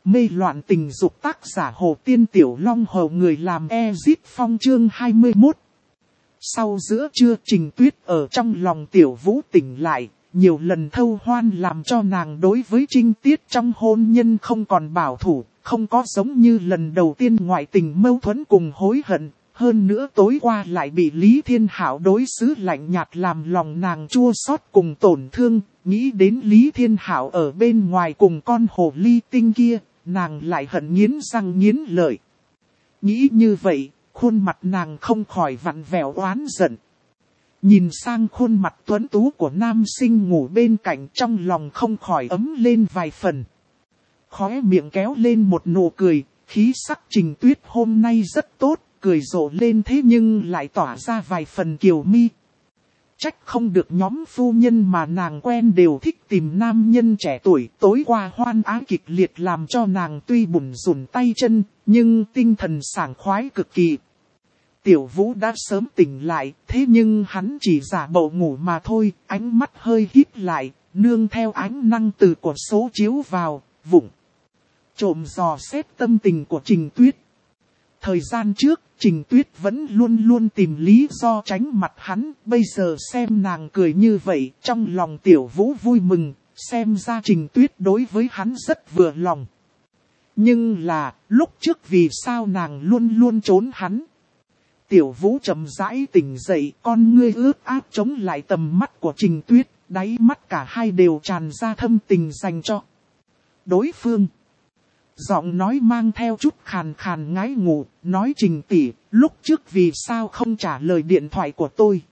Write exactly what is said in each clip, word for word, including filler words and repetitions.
Mê loạn tình dục tác giả Hồ Tiên Tiểu Long Hầu người làm Ezit Phong chương hai mươi mốt. Sau giữa trưa Trình Tuyết ở trong lòng Tiểu Vũ tỉnh lại, nhiều lần thâu hoan làm cho nàng đối với trinh tiết trong hôn nhân không còn bảo thủ, không có giống như lần đầu tiên ngoại tình mâu thuẫn cùng hối hận. Hơn nữa tối qua lại bị Lý Thiên Hảo đối xử lạnh nhạt làm lòng nàng chua xót cùng tổn thương, nghĩ đến Lý Thiên Hảo ở bên ngoài cùng con hồ ly tinh kia, nàng lại hận nghiến răng nghiến lợi. Nghĩ như vậy, khuôn mặt nàng không khỏi vặn vẹo oán giận. Nhìn sang khuôn mặt tuấn tú của nam sinh ngủ bên cạnh, trong lòng không khỏi ấm lên vài phần. Khóe miệng kéo lên một nụ cười, khí sắc Trình Tuyết hôm nay rất tốt. Cười rộ lên thế nhưng lại tỏa ra vài phần kiều mi. Trách không được nhóm phu nhân mà nàng quen đều thích tìm nam nhân trẻ tuổi. Tối qua hoan ái kịch liệt làm cho nàng tuy bủn rủn tay chân, nhưng tinh thần sảng khoái cực kỳ. Tiểu Vũ đã sớm tỉnh lại, thế nhưng hắn chỉ giả bộ ngủ mà thôi, ánh mắt hơi híp lại, nương theo ánh năng từ của số chiếu vào, vụng. Trộm dò xét tâm tình của Trình Tuyết. Thời gian trước, Trình Tuyết vẫn luôn luôn tìm lý do tránh mặt hắn, bây giờ xem nàng cười như vậy, trong lòng Tiểu Vũ vui mừng, xem ra Trình Tuyết đối với hắn rất vừa lòng. Nhưng là, lúc trước vì sao nàng luôn luôn trốn hắn? Tiểu Vũ chậm rãi tỉnh dậy, con ngươi ướt át chống lại tầm mắt của Trình Tuyết, đáy mắt cả hai đều tràn ra thâm tình dành cho đối phương. Giọng nói mang theo chút khàn khàn ngái ngủ, nói Trình tỷ, lúc trước vì sao không trả lời điện thoại của tôi.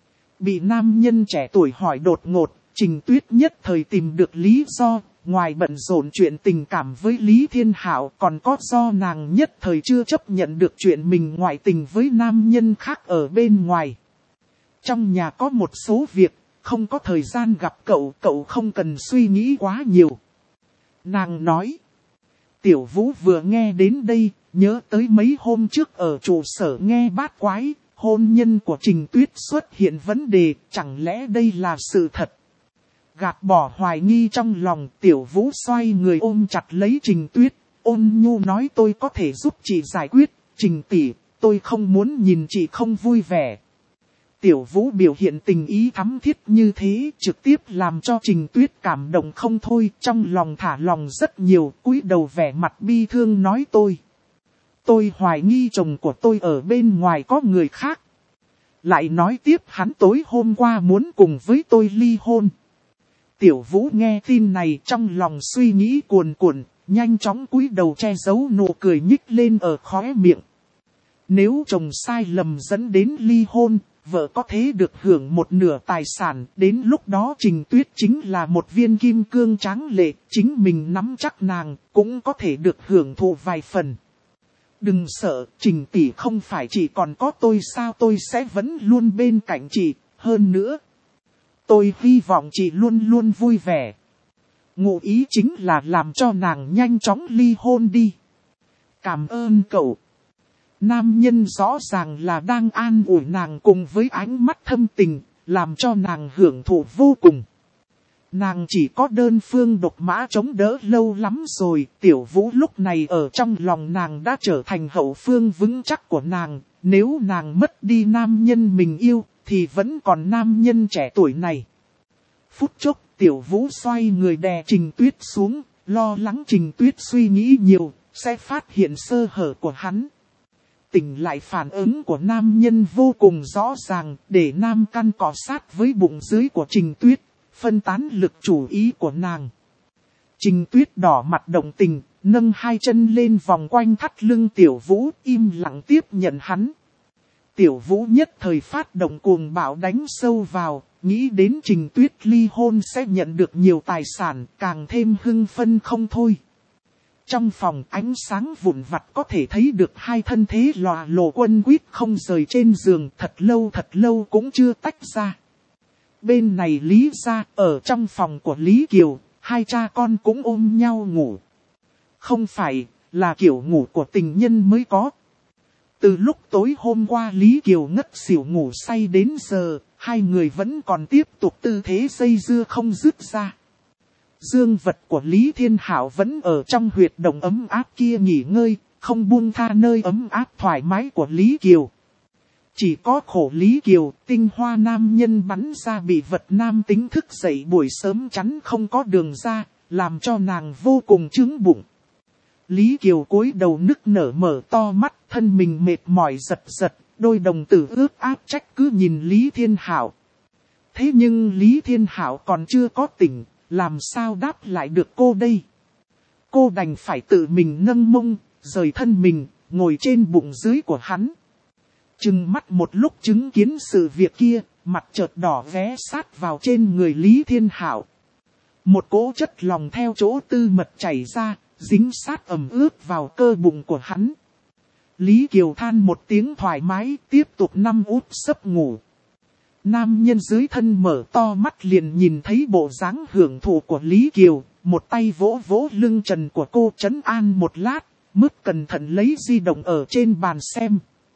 Bị nam nhân trẻ tuổi hỏi đột ngột, Trình Tuyết nhất thời tìm được lý do, ngoài bận rộn chuyện tình cảm với Lý Thiên Hảo còn có do nàng nhất thời chưa chấp nhận được chuyện mình ngoại tình với nam nhân khác ở bên ngoài. Trong nhà có một số việc, không có thời gian gặp cậu, cậu không cần suy nghĩ quá nhiều. Nàng nói. Tiểu Vũ vừa nghe đến đây, nhớ tới mấy hôm trước ở trụ sở nghe bát quái, hôn nhân của Trình Tuyết xuất hiện vấn đề, chẳng lẽ đây là sự thật? Gạt bỏ hoài nghi trong lòng, Tiểu Vũ xoay người ôm chặt lấy Trình Tuyết, ôn nhu nói tôi có thể giúp chị giải quyết, Trình tỷ, tôi không muốn nhìn chị không vui vẻ. Tiểu Vũ biểu hiện tình ý thắm thiết như thế, trực tiếp làm cho Trình Tuyết cảm động không thôi, trong lòng thả lòng rất nhiều, cúi đầu vẻ mặt bi thương nói tôi. Tôi hoài nghi chồng của tôi ở bên ngoài có người khác. Lại nói tiếp hắn tối hôm qua muốn cùng với tôi ly hôn. Tiểu Vũ nghe tin này trong lòng suy nghĩ cuồn cuộn, nhanh chóng cúi đầu che giấu nụ cười nhích lên ở khóe miệng. Nếu chồng sai lầm dẫn đến ly hôn, vợ có thể được hưởng một nửa tài sản, đến lúc đó Trình Tuyết chính là một viên kim cương tráng lệ, chính mình nắm chắc nàng, cũng có thể được hưởng thụ vài phần. Đừng sợ, Trình tỷ không phải chỉ còn có tôi sao, tôi sẽ vẫn luôn bên cạnh chị, hơn nữa. Tôi hy vọng chị luôn luôn vui vẻ. Ngụ ý chính là làm cho nàng nhanh chóng ly hôn đi. Cảm ơn cậu. Nam nhân rõ ràng là đang an ủi nàng cùng với ánh mắt thâm tình, làm cho nàng hưởng thụ vô cùng. Nàng chỉ có đơn phương độc mã chống đỡ lâu lắm rồi, Tiểu Vũ lúc này ở trong lòng nàng đã trở thành hậu phương vững chắc của nàng, nếu nàng mất đi nam nhân mình yêu, thì vẫn còn nam nhân trẻ tuổi này. Phút chốc, Tiểu Vũ xoay người đè Trình Tuyết xuống, lo lắng Trình Tuyết suy nghĩ nhiều, sẽ phát hiện sơ hở của hắn. Tỉnh lại phản ứng của nam nhân vô cùng rõ ràng, để nam căn cọ sát với bụng dưới của Trình Tuyết, phân tán lực chú ý của nàng. Trình Tuyết đỏ mặt động tình, nâng hai chân lên vòng quanh thắt lưng Tiểu Vũ, im lặng tiếp nhận hắn. Tiểu Vũ nhất thời phát động cuồng bạo đánh sâu vào, nghĩ đến Trình Tuyết ly hôn sẽ nhận được nhiều tài sản, càng thêm hưng phấn không thôi. Trong phòng ánh sáng vụn vặt có thể thấy được hai thân thế lòa lồ quân quýt không rời trên giường, thật lâu thật lâu cũng chưa tách ra. Bên này Lý gia, ở trong phòng của Lý Kiều, hai cha con cũng ôm nhau ngủ. Không phải là kiểu ngủ của tình nhân mới có. Từ lúc tối hôm qua Lý Kiều ngất xỉu ngủ say đến giờ, hai người vẫn còn tiếp tục tư thế dây dưa không dứt ra. Dương vật của Lý Thiên Hảo vẫn ở trong huyệt động ấm áp kia nghỉ ngơi, không buông tha nơi ấm áp thoải mái của Lý Kiều. Chỉ có khổ Lý Kiều, tinh hoa nam nhân bắn ra bị vật nam tính thức dậy buổi sớm chắn không có đường ra, làm cho nàng vô cùng chứng bụng. Lý Kiều cúi đầu nức nở mở to mắt, thân mình mệt mỏi giật giật, đôi đồng tử ướt áp trách cứ nhìn Lý Thiên Hảo. Thế nhưng Lý Thiên Hảo còn chưa có tỉnh, làm sao đáp lại được cô đây? Cô đành phải tự mình nâng mông, rời thân mình, ngồi trên bụng dưới của hắn. Trừng mắt một lúc chứng kiến sự việc kia, mặt chợt đỏ vé sát vào trên người Lý Thiên Hảo. Một cỗ chất lòng theo chỗ tư mật chảy ra, dính sát ẩm ướt vào cơ bụng của hắn. Lý Kiều than một tiếng thoải mái, tiếp tục nằm úp sấp ngủ. Nam nhân dưới thân mở to mắt liền nhìn thấy bộ dáng hưởng thụ của Lý Kiều, một tay vỗ vỗ lưng trần của cô trấn an một lát, mức cẩn thận lấy di động ở trên bàn xem.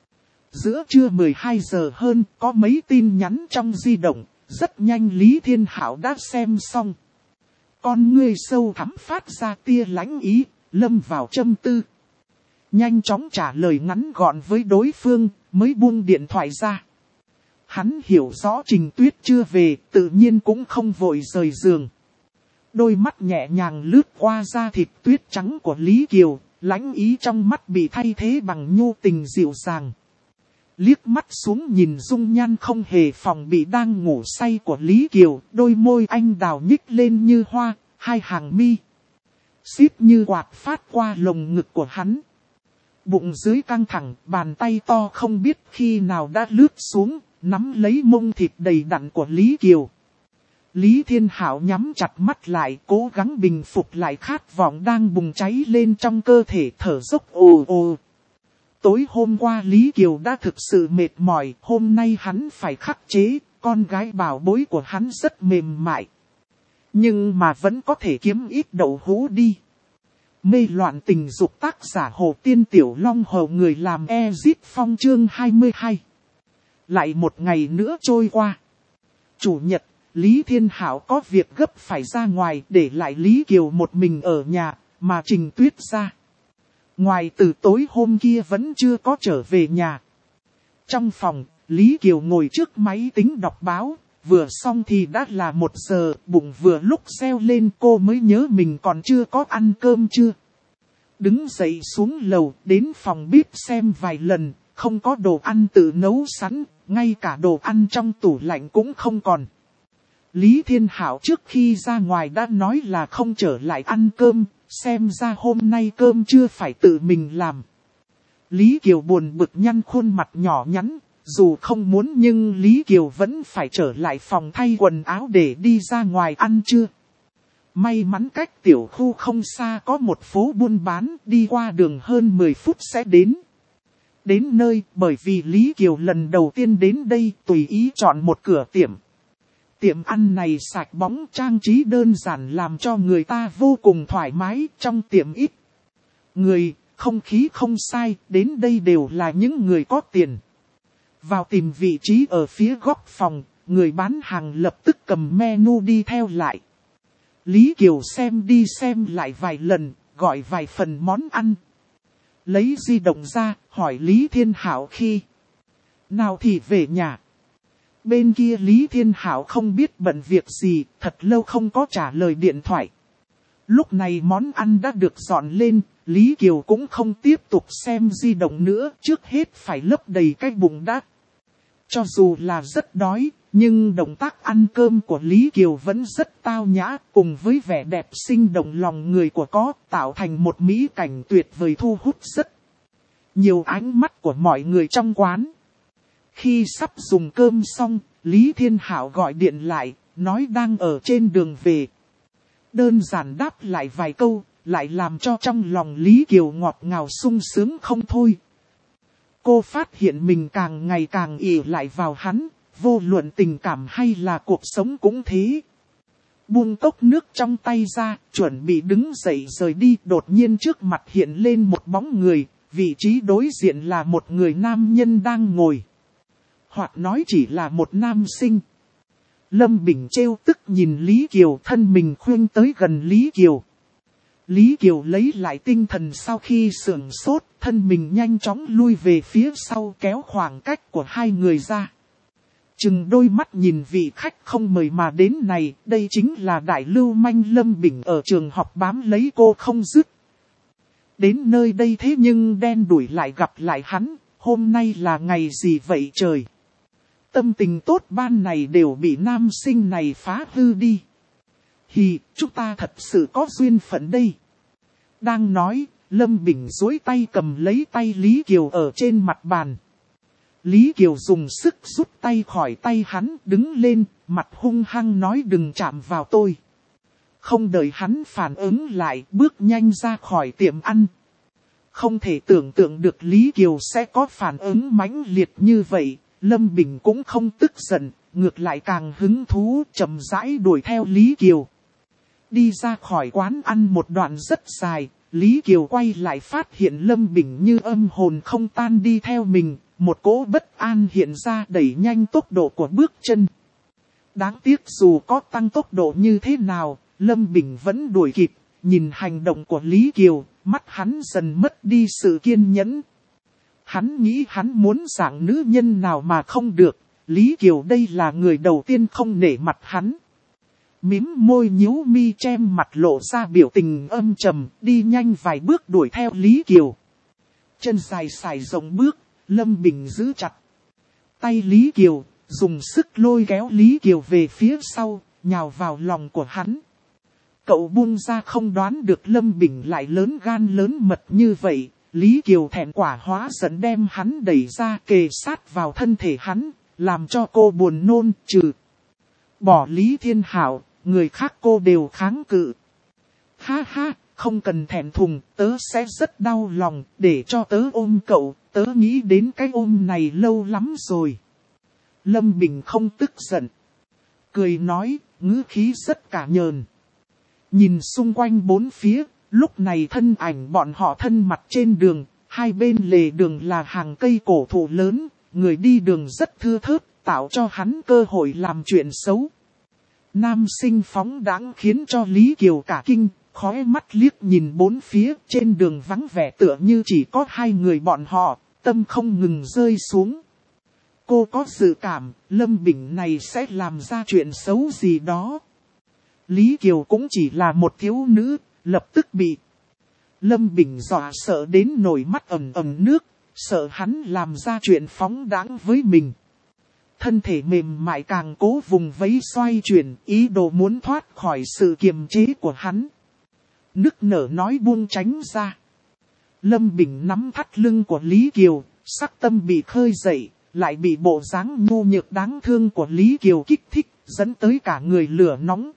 Giữa trưa mười hai giờ hơn, có mấy tin nhắn trong di động, rất nhanh Lý Thiên Hảo đã xem xong. Con ngươi sâu thẳm phát ra tia lãnh ý, lâm vào châm tư. Nhanh chóng trả lời ngắn gọn với đối phương, mới buông điện thoại ra. Hắn hiểu rõ Trình Tuyết chưa về, tự nhiên cũng không vội rời giường. Đôi mắt nhẹ nhàng lướt qua da thịt tuyết trắng của Lý Kiều, lãnh ý trong mắt bị thay thế bằng nhu tình dịu dàng. Liếc mắt xuống nhìn dung nhan không hề phòng bị đang ngủ say của Lý Kiều, đôi môi anh đào nhích lên như hoa, hai hàng mi xít như quạt phát qua lồng ngực của hắn. Bụng dưới căng thẳng, bàn tay to không biết khi nào đã lướt xuống, nắm lấy mông thịt đầy đặn của Lý Kiều. Lý Thiên Hảo nhắm chặt mắt lại, cố gắng bình phục lại khát vọng đang bùng cháy lên trong cơ thể, thở dốc ồ ồ. Tối hôm qua Lý Kiều đã thực sự mệt mỏi, hôm nay hắn phải khắc chế, con gái bảo bối của hắn rất mềm mại. Nhưng mà vẫn có thể kiếm ít đậu hũ đi. Mê loạn tình dục, tác giả Hồ Tiên Tiểu Long Hầu, người làm Ezit Phong, chương hai mươi hai. Lại một ngày nữa trôi qua. Chủ nhật, Lý Thiên Hảo có việc gấp phải ra ngoài, để lại Lý Kiều một mình ở nhà, mà Trình Tuyết ra. Ngoài từ tối hôm kia vẫn chưa có trở về nhà. Trong phòng, Lý Kiều ngồi trước máy tính đọc báo, vừa xong thì đã là một giờ, bụng vừa lúc reo lên, cô mới nhớ mình còn chưa có ăn cơm chưa. Đứng dậy xuống lầu, đến phòng bếp xem vài lần, không có đồ ăn tự nấu sẵn, ngay cả đồ ăn trong tủ lạnh cũng không còn. Lý Thiên Hảo trước khi ra ngoài đã nói là không trở lại ăn cơm, xem ra hôm nay cơm chưa phải tự mình làm. Lý Kiều buồn bực nhăn khuôn mặt nhỏ nhắn, dù không muốn nhưng Lý Kiều vẫn phải trở lại phòng thay quần áo để đi ra ngoài ăn trưa. May mắn cách tiểu khu không xa có một phố buôn bán, đi qua đường hơn mười phút sẽ đến. Đến nơi, bởi vì Lý Kiều lần đầu tiên đến đây, tùy ý chọn một cửa tiệm. Tiệm ăn này sạch bóng, trang trí đơn giản làm cho người ta vô cùng thoải mái. Trong tiệm ít người, không khí không sai, đến đây đều là những người có tiền. Vào tìm vị trí ở phía góc phòng, người bán hàng lập tức cầm menu đi theo lại. Lý Kiều xem đi xem lại vài lần, gọi vài phần món ăn. Lấy di động ra, hỏi Lý Thiên Hảo khi nào thì về nhà. Bên kia Lý Thiên Hảo không biết bận việc gì, thật lâu không có trả lời điện thoại. Lúc này món ăn đã được dọn lên, Lý Kiều cũng không tiếp tục xem di động nữa, trước hết phải lấp đầy cái bụng đã. Cho dù là rất đói, nhưng động tác ăn cơm của Lý Kiều vẫn rất tao nhã, cùng với vẻ đẹp sinh động lòng người của có, tạo thành một mỹ cảnh tuyệt vời thu hút rất nhiều ánh mắt của mọi người trong quán. Khi sắp dùng cơm xong, Lý Thiên Hảo gọi điện lại, nói đang ở trên đường về. Đơn giản đáp lại vài câu, lại làm cho trong lòng Lý Kiều ngọt ngào sung sướng không thôi. Cô phát hiện mình càng ngày càng ỷ lại vào hắn, vô luận tình cảm hay là cuộc sống cũng thế. Buông cốc nước trong tay ra, chuẩn bị đứng dậy rời đi, đột nhiên trước mặt hiện lên một bóng người, vị trí đối diện là một người nam nhân đang ngồi. Hoặc nói chỉ là một nam sinh. Lâm Bình trêu tức nhìn Lý Kiều, thân mình khuyên tới gần Lý Kiều. Lý Kiều lấy lại tinh thần sau khi sửng sốt, thân mình nhanh chóng lui về phía sau kéo khoảng cách của hai người ra. Chừng đôi mắt nhìn vị khách không mời mà đến này, đây chính là đại lưu manh Lâm Bình ở trường học bám lấy cô không dứt. Đến nơi đây thế nhưng đen đuổi lại gặp lại hắn, hôm nay là ngày gì vậy trời? Tâm tình tốt ban này đều bị nam sinh này phá hư đi. Hì, chúng ta thật sự có duyên phận đây. Đang nói, Lâm Bình duỗi tay cầm lấy tay Lý Kiều ở trên mặt bàn. Lý Kiều dùng sức rút tay khỏi tay hắn, đứng lên, mặt hung hăng nói đừng chạm vào tôi. Không đợi hắn phản ứng lại, bước nhanh ra khỏi tiệm ăn. Không thể tưởng tượng được Lý Kiều sẽ có phản ứng mãnh liệt như vậy, Lâm Bình cũng không tức giận, ngược lại càng hứng thú, chậm rãi đuổi theo Lý Kiều. Đi ra khỏi quán ăn một đoạn rất dài, Lý Kiều quay lại phát hiện Lâm Bình như âm hồn không tan đi theo mình, một cỗ bất an hiện ra đẩy nhanh tốc độ của bước chân. Đáng tiếc dù có tăng tốc độ như thế nào, Lâm Bình vẫn đuổi kịp, nhìn hành động của Lý Kiều, mắt hắn dần mất đi sự kiên nhẫn. Hắn nghĩ hắn muốn dạng nữ nhân nào mà không được, Lý Kiều đây là người đầu tiên không nể mặt hắn. Mím môi nhíu mi chem mặt lộ ra biểu tình âm trầm, đi nhanh vài bước đuổi theo Lý Kiều. Chân dài sải rộng bước, Lâm Bình giữ chặt tay Lý Kiều, dùng sức lôi kéo Lý Kiều về phía sau, nhào vào lòng của hắn. Cậu buông ra không đoán được Lâm Bình lại lớn gan lớn mật như vậy, Lý Kiều thẹn quả hóa giận đem hắn đẩy ra kề sát vào thân thể hắn, làm cho cô buồn nôn trừ. Bỏ Lý Thiên Hảo, người khác cô đều kháng cự. Ha ha, không cần thẹn thùng, tớ sẽ rất đau lòng, để cho tớ ôm cậu, tớ nghĩ đến cái ôm này lâu lắm rồi. Lâm Bình không tức giận, cười nói, ngữ khí rất cả nhờn. Nhìn xung quanh bốn phía, lúc này thân ảnh bọn họ thân mặt trên đường, hai bên lề đường là hàng cây cổ thụ lớn, người đi đường rất thưa thớt, tạo cho hắn cơ hội làm chuyện xấu. Nam sinh phóng đãng khiến cho Lý Kiều cả kinh, khóe mắt liếc nhìn bốn phía, trên đường vắng vẻ tựa như chỉ có hai người bọn họ, tâm không ngừng rơi xuống. Cô có dự cảm, Lâm Bình này sẽ làm ra chuyện xấu gì đó. Lý Kiều cũng chỉ là một thiếu nữ, lập tức bị Lâm Bình dọa sợ đến nổi mắt ẩm ẩm nước, sợ hắn làm ra chuyện phóng đãng với mình. Thân thể mềm mại càng cố vùng vẫy xoay chuyển, ý đồ muốn thoát khỏi sự kiềm chế của hắn. Nức nở nói buông tránh ra. Lâm Bình nắm thắt lưng của Lý Kiều, sắc tâm bị khơi dậy, lại bị bộ dáng nhu nhược đáng thương của Lý Kiều kích thích, dẫn tới cả người lửa nóng.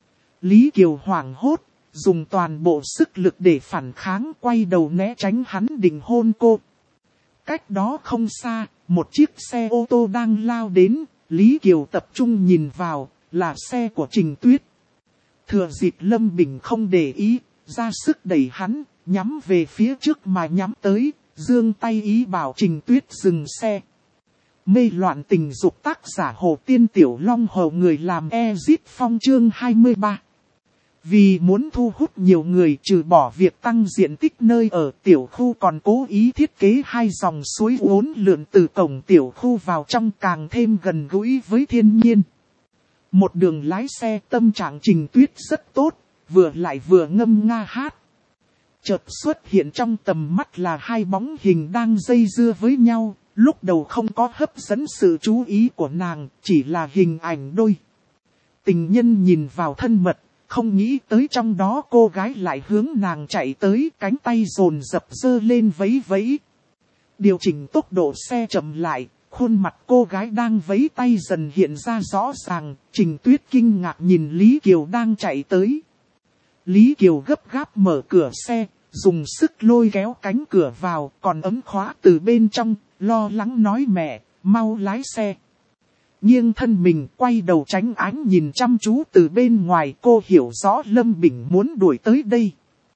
Lý Kiều hoảng hốt, dùng toàn bộ sức lực để phản kháng, quay đầu né tránh hắn định hôn cô. Cách đó không xa, một chiếc xe ô tô đang lao đến, Lý Kiều tập trung nhìn vào, là xe của Trình Tuyết. Thừa dịp Lâm Bình không để ý, ra sức đẩy hắn, nhắm về phía trước mà nhắm tới, giương tay ý bảo Trình Tuyết dừng xe. Mê loạn tình dục tác giả Hồ Tiên Tiểu Long Hầu người làm Ezit Phong chương hai mươi ba. Vì muốn thu hút nhiều người trừ bỏ việc tăng diện tích nơi ở tiểu khu còn cố ý thiết kế hai dòng suối uốn lượn từ cổng tiểu khu vào trong càng thêm gần gũi với thiên nhiên. Một đường lái xe tâm trạng Trình Tuyết rất tốt, vừa lại vừa ngâm nga hát. Chợt xuất hiện trong tầm mắt là hai bóng hình đang dây dưa với nhau, lúc đầu không có hấp dẫn sự chú ý của nàng, chỉ là hình ảnh đôi tình nhân nhìn vào thân mật. Không nghĩ tới trong đó cô gái lại hướng nàng chạy tới, cánh tay dồn dập dơ lên vẫy vẫy. Điều chỉnh tốc độ xe chậm lại, khuôn mặt cô gái đang vẫy tay dần hiện ra rõ ràng, Trình Tuyết kinh ngạc nhìn Lý Kiều đang chạy tới. Lý Kiều gấp gáp mở cửa xe, dùng sức lôi kéo cánh cửa vào, còn ấm khóa từ bên trong, lo lắng nói mẹ, mau lái xe. Nghiêng thân mình quay đầu tránh ánh nhìn chăm chú từ bên ngoài, cô hiểu rõ Lâm Bình muốn đuổi tới đây.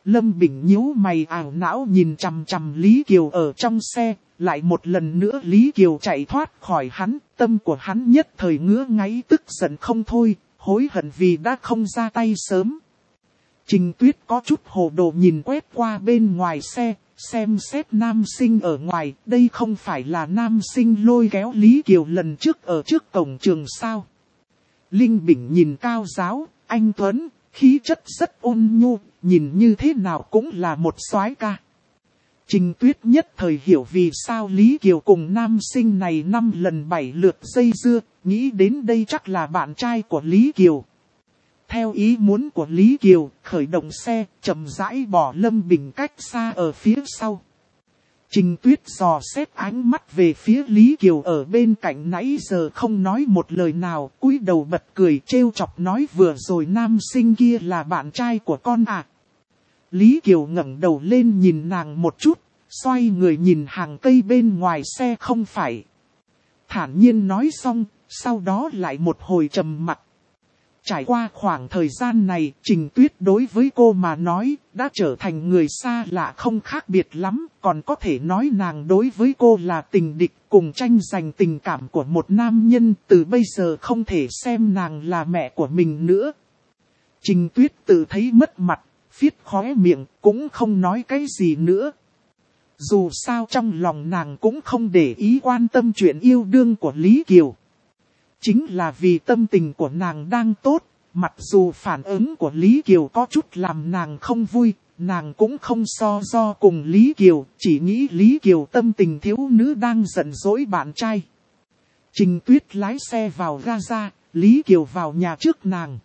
Lâm Bình nhíu mày ảo não nhìn chằm chằm Lý Kiều ở trong xe, lại một lần nữa Lý Kiều chạy thoát khỏi hắn, tâm của hắn nhất thời ngứa ngáy tức giận không thôi, hối hận vì đã không ra tay sớm. Trình Tuyết có chút hồ đồ nhìn quét qua bên ngoài xe, xem xét nam sinh ở ngoài, đây không phải là nam sinh lôi kéo Lý Kiều lần trước ở trước cổng trường sao. Linh Bình nhìn cao giáo, anh Tuấn, khí chất rất ôn nhu, nhìn như thế nào cũng là một soái ca. Trình Tuyết nhất thời hiểu vì sao Lý Kiều cùng nam sinh này năm lần bảy lượt dây dưa, nghĩ đến đây chắc là bạn trai của Lý Kiều. Theo ý muốn của Lý Kiều, khởi động xe, chậm rãi bỏ Lâm Bình cách xa ở phía sau. Trình Tuyết dò xét ánh mắt về phía Lý Kiều ở bên cạnh nãy giờ không nói một lời nào, cúi đầu bật cười trêu chọc nói vừa rồi nam sinh kia là bạn trai của con à. Lý Kiều ngẩng đầu lên nhìn nàng một chút, xoay người nhìn hàng cây bên ngoài xe không phải. Thản nhiên nói xong, sau đó lại một hồi trầm mặc. Trải qua khoảng thời gian này, Trình Tuyết đối với cô mà nói, đã trở thành người xa lạ không khác biệt lắm, còn có thể nói nàng đối với cô là tình địch cùng tranh giành tình cảm của một nam nhân, từ bây giờ không thể xem nàng là mẹ của mình nữa. Trình Tuyết tự thấy mất mặt, phiết khóe miệng, cũng không nói cái gì nữa. Dù sao trong lòng nàng cũng không để ý quan tâm chuyện yêu đương của Lý Kiều. Chính là vì tâm tình của nàng đang tốt, mặc dù phản ứng của Lý Kiều có chút làm nàng không vui, nàng cũng không so do cùng Lý Kiều, chỉ nghĩ Lý Kiều tâm tình thiếu nữ đang giận dỗi bạn trai. Trình Tuyết lái xe vào ga-ra, Lý Kiều vào nhà trước nàng.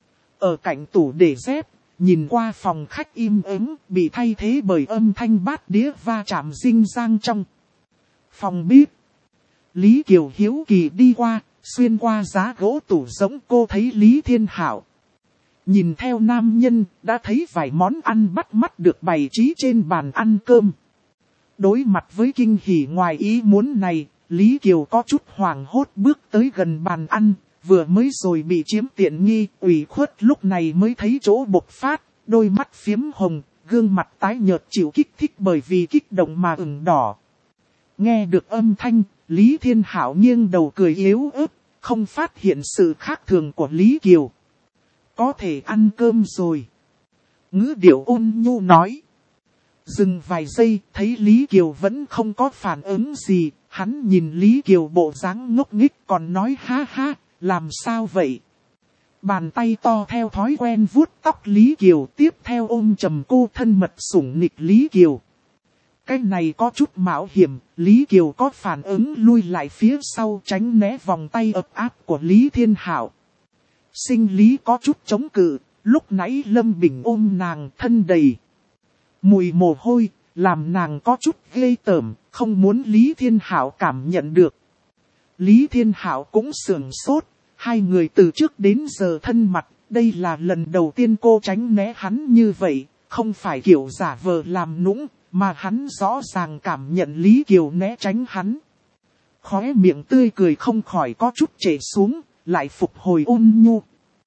Ở cạnh tủ để dép, nhìn qua phòng khách im ắng, bị thay thế bởi âm thanh bát đĩa va chạm rinh rang trong phòng bếp. Lý Kiều hiếu kỳ đi qua, xuyên qua giá gỗ tủ giống cô thấy Lý Thiên Hảo. Nhìn theo nam nhân, đã thấy vài món ăn bắt mắt được bày trí trên bàn ăn cơm. Đối mặt với kinh hỉ ngoài ý muốn này, Lý Kiều có chút hoảng hốt bước tới gần bàn ăn, vừa mới rồi bị chiếm tiện nghi, ủy khuất lúc này mới thấy chỗ bộc phát, đôi mắt phiếm hồng, gương mặt tái nhợt chịu kích thích bởi vì kích động mà ửng đỏ. Nghe được âm thanh, Lý Thiên Hảo nghiêng đầu cười yếu ớt, không phát hiện sự khác thường của Lý Kiều. Có thể ăn cơm rồi. Ngữ điệu ôn nhu nói. Dừng vài giây, thấy Lý Kiều vẫn không có phản ứng gì, hắn nhìn Lý Kiều bộ dáng ngốc nghếch còn nói ha ha, làm sao vậy? Bàn tay to theo thói quen vuốt tóc Lý Kiều tiếp theo ôm chầm cô thân mật sủng nịch Lý Kiều. Cái này có chút mạo hiểm, Lý Kiều có phản ứng lui lại phía sau tránh né vòng tay ấm áp của Lý Thiên Hảo. Sinh Lý có chút chống cự, lúc nãy Lâm Bình ôm nàng thân đầy mùi mồ hôi, làm nàng có chút ghê tởm, không muốn Lý Thiên Hảo cảm nhận được. Lý Thiên Hảo cũng sườn sốt, hai người từ trước đến giờ thân mật, đây là lần đầu tiên cô tránh né hắn như vậy, không phải kiểu giả vờ làm nũng. Mà hắn rõ ràng cảm nhận Lý Kiều né tránh hắn. Khóe miệng tươi cười không khỏi có chút trễ xuống, lại phục hồi ôn nhu.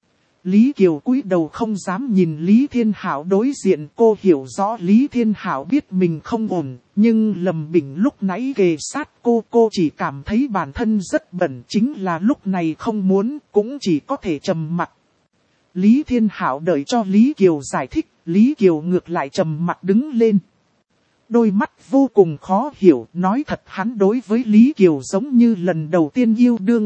Lý Kiều cúi đầu không dám nhìn Lý Thiên Hảo đối diện, cô hiểu rõ Lý Thiên Hảo biết mình không ổn, nhưng Lâm Bình lúc nãy kề sát cô, cô chỉ cảm thấy bản thân rất bẩn, chính là lúc này không muốn, cũng chỉ có thể trầm mặc. Lý Thiên Hảo đợi cho Lý Kiều giải thích, Lý Kiều ngược lại trầm mặc đứng lên. Đôi mắt vô cùng khó hiểu, nói thật hắn đối với Lý Kiều giống như lần đầu tiên yêu đương.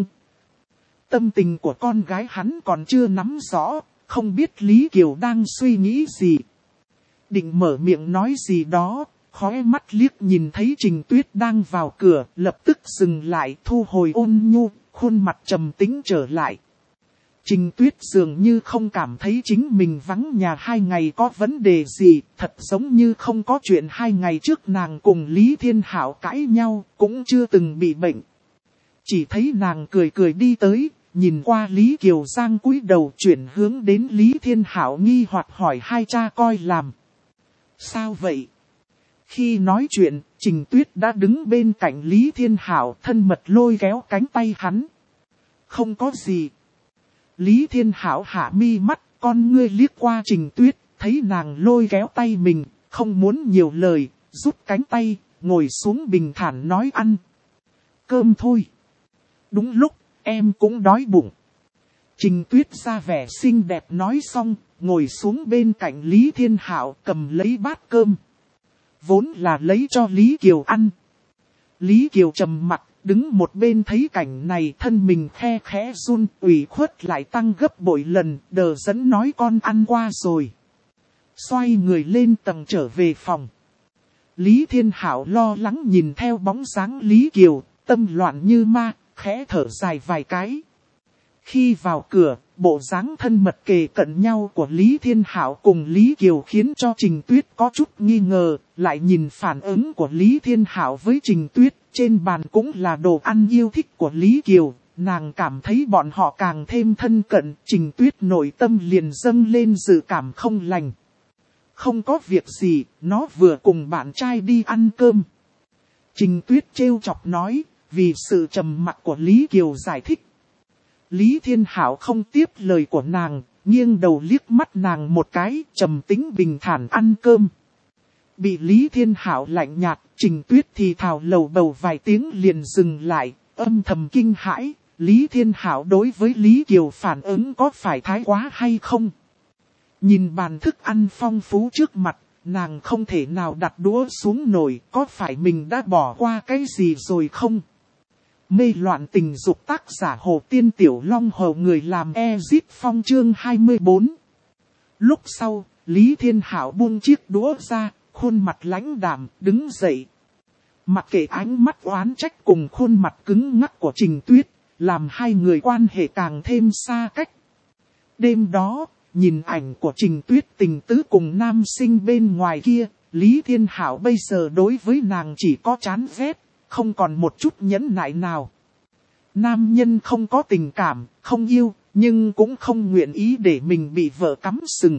Tâm tình của con gái hắn còn chưa nắm rõ, không biết Lý Kiều đang suy nghĩ gì. Định mở miệng nói gì đó, khóe mắt liếc nhìn thấy Trình Tuyết đang vào cửa, lập tức dừng lại thu hồi ôn nhu, khuôn mặt trầm tĩnh trở lại. Trình Tuyết dường như không cảm thấy chính mình vắng nhà hai ngày có vấn đề gì, thật giống như không có chuyện hai ngày trước nàng cùng Lý Thiên Hảo cãi nhau, cũng chưa từng bị bệnh. Chỉ thấy nàng cười cười đi tới, nhìn qua Lý Kiều Giang cúi đầu chuyển hướng đến Lý Thiên Hảo nghi hoặc hỏi hai cha coi làm. Sao vậy? Khi nói chuyện, Trình Tuyết đã đứng bên cạnh Lý Thiên Hảo thân mật lôi kéo cánh tay hắn. Không có gì. Lý Thiên Hảo hạ mi mắt, con ngươi liếc qua Trình Tuyết, thấy thấy nàng lôi kéo tay mình, không muốn nhiều lời, rút cánh tay, ngồi xuống bình thản nói ăn. Cơm thôi. Đúng lúc, em cũng đói bụng. Trình Tuyết ra vẻ xinh đẹp nói xong, ngồi xuống bên cạnh Lý Thiên Hạo cầm lấy bát cơm. Vốn là lấy cho Lý Kiều ăn. Lý Kiều trầm mặt, đứng một bên thấy cảnh này thân mình khe khẽ run, ủy khuất lại tăng gấp bội lần, đờ dẫn nói con ăn qua rồi. Xoay người lên tầng trở về phòng. Lý Thiên Hạo lo lắng nhìn theo bóng dáng Lý Kiều, tâm loạn như ma, khẽ thở dài vài cái. Khi vào cửa, bộ dáng thân mật kề cận nhau của Lý Thiên Hạo cùng Lý Kiều khiến cho Trình Tuyết có chút nghi ngờ, lại nhìn phản ứng của Lý Thiên Hạo với Trình Tuyết, trên bàn cũng là đồ ăn yêu thích của Lý Kiều, nàng cảm thấy bọn họ càng thêm thân cận, Trình Tuyết nội tâm liền dâng lên dự cảm không lành. Không có việc gì, nó vừa cùng bạn trai đi ăn cơm. Trình Tuyết trêu chọc nói, vì sự trầm mặc của Lý Kiều giải thích. Lý Thiên Hạo không tiếp lời của nàng, nghiêng đầu liếc mắt nàng một cái, trầm tĩnh bình thản ăn cơm. Bị Lý Thiên Hạo lạnh nhạt, Trình Tuyết thì thào lầu bầu vài tiếng liền dừng lại, âm thầm kinh hãi, Lý Thiên Hạo đối với Lý Kiều phản ứng có phải thái quá hay không? Nhìn bàn thức ăn phong phú trước mặt, nàng không thể nào đặt đũa xuống nổi, có phải mình đã bỏ qua cái gì rồi không? Mê loạn tình dục tác giả Hồ Tiên Tiểu Long Hầu người làm Ezit Phong chương hai mươi bốn. Lúc sau, Lý Thiên Hạo buông chiếc đũa ra, khuôn mặt lãnh đạm, đứng dậy. Mặc kệ ánh mắt oán trách cùng khuôn mặt cứng ngắc của Trình Tuyết, làm hai người quan hệ càng thêm xa cách. Đêm đó, nhìn ảnh của Trình Tuyết tình tứ cùng nam sinh bên ngoài kia, Lý Thiên Hạo bây giờ đối với nàng chỉ có chán ghét, không còn một chút nhẫn nại nào. Nam nhân không có tình cảm, không yêu, nhưng cũng không nguyện ý để mình bị vợ cắm sừng.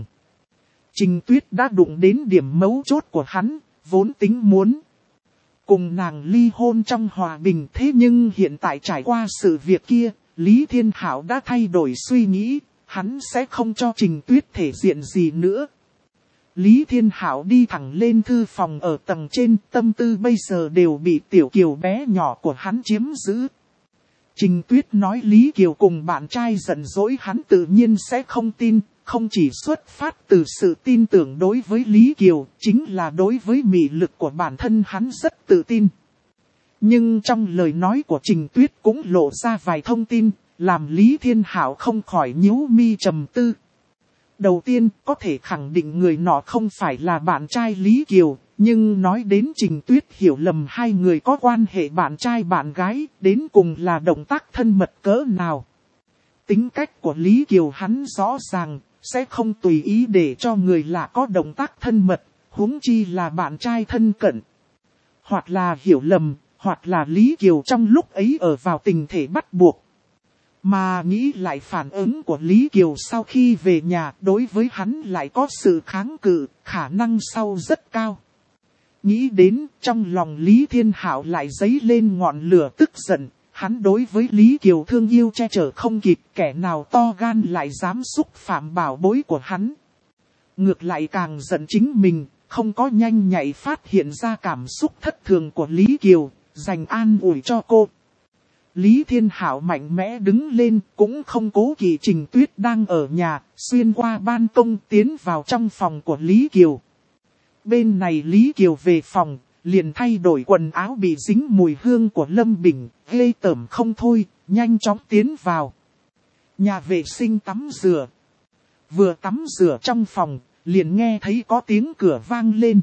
Trình Tuyết đã đụng đến điểm mấu chốt của hắn, vốn tính muốn cùng nàng ly hôn trong hòa bình, thế nhưng hiện tại trải qua sự việc kia, Lý Thiên Hạo đã thay đổi suy nghĩ, hắn sẽ không cho Trình Tuyết thể diện gì nữa. Lý Thiên Hạo đi thẳng lên thư phòng ở tầng trên, tâm tư bây giờ đều bị Tiểu Kiều bé nhỏ của hắn chiếm giữ. Trình Tuyết nói Lý Kiều cùng bạn trai giận dỗi hắn tự nhiên sẽ không tin, không chỉ xuất phát từ sự tin tưởng đối với Lý Kiều, chính là đối với mị lực của bản thân hắn rất tự tin. Nhưng trong lời nói của Trình Tuyết cũng lộ ra vài thông tin, làm Lý Thiên Hạo không khỏi nhíu mi trầm tư. Đầu tiên, có thể khẳng định người nọ không phải là bạn trai Lý Kiều, nhưng nói đến Trình Tuyết hiểu lầm hai người có quan hệ bạn trai bạn gái, đến cùng là động tác thân mật cỡ nào. Tính cách của Lý Kiều hắn rõ ràng, sẽ không tùy ý để cho người lạ có động tác thân mật, huống chi là bạn trai thân cận. Hoặc là hiểu lầm, hoặc là Lý Kiều trong lúc ấy ở vào tình thể bắt buộc. Mà nghĩ lại phản ứng của Lý Kiều sau khi về nhà, đối với hắn lại có sự kháng cự, khả năng sau rất cao. Nghĩ đến, trong lòng Lý Thiên Hạo lại dấy lên ngọn lửa tức giận, hắn đối với Lý Kiều thương yêu che chở không kịp, kẻ nào to gan lại dám xúc phạm bảo bối của hắn. Ngược lại càng giận chính mình, không có nhanh nhạy phát hiện ra cảm xúc thất thường của Lý Kiều, dành an ủi cho cô. Lý Thiên Hạo mạnh mẽ đứng lên, cũng không cố kỵ Trình Tuyết đang ở nhà, xuyên qua ban công tiến vào trong phòng của Lý Kiều. Bên này Lý Kiều về phòng, liền thay đổi quần áo bị dính mùi hương của Lâm Bình, ghê tởm không thôi, nhanh chóng tiến vào. Nhà vệ sinh tắm rửa. Vừa tắm rửa trong phòng, liền nghe thấy có tiếng cửa vang lên.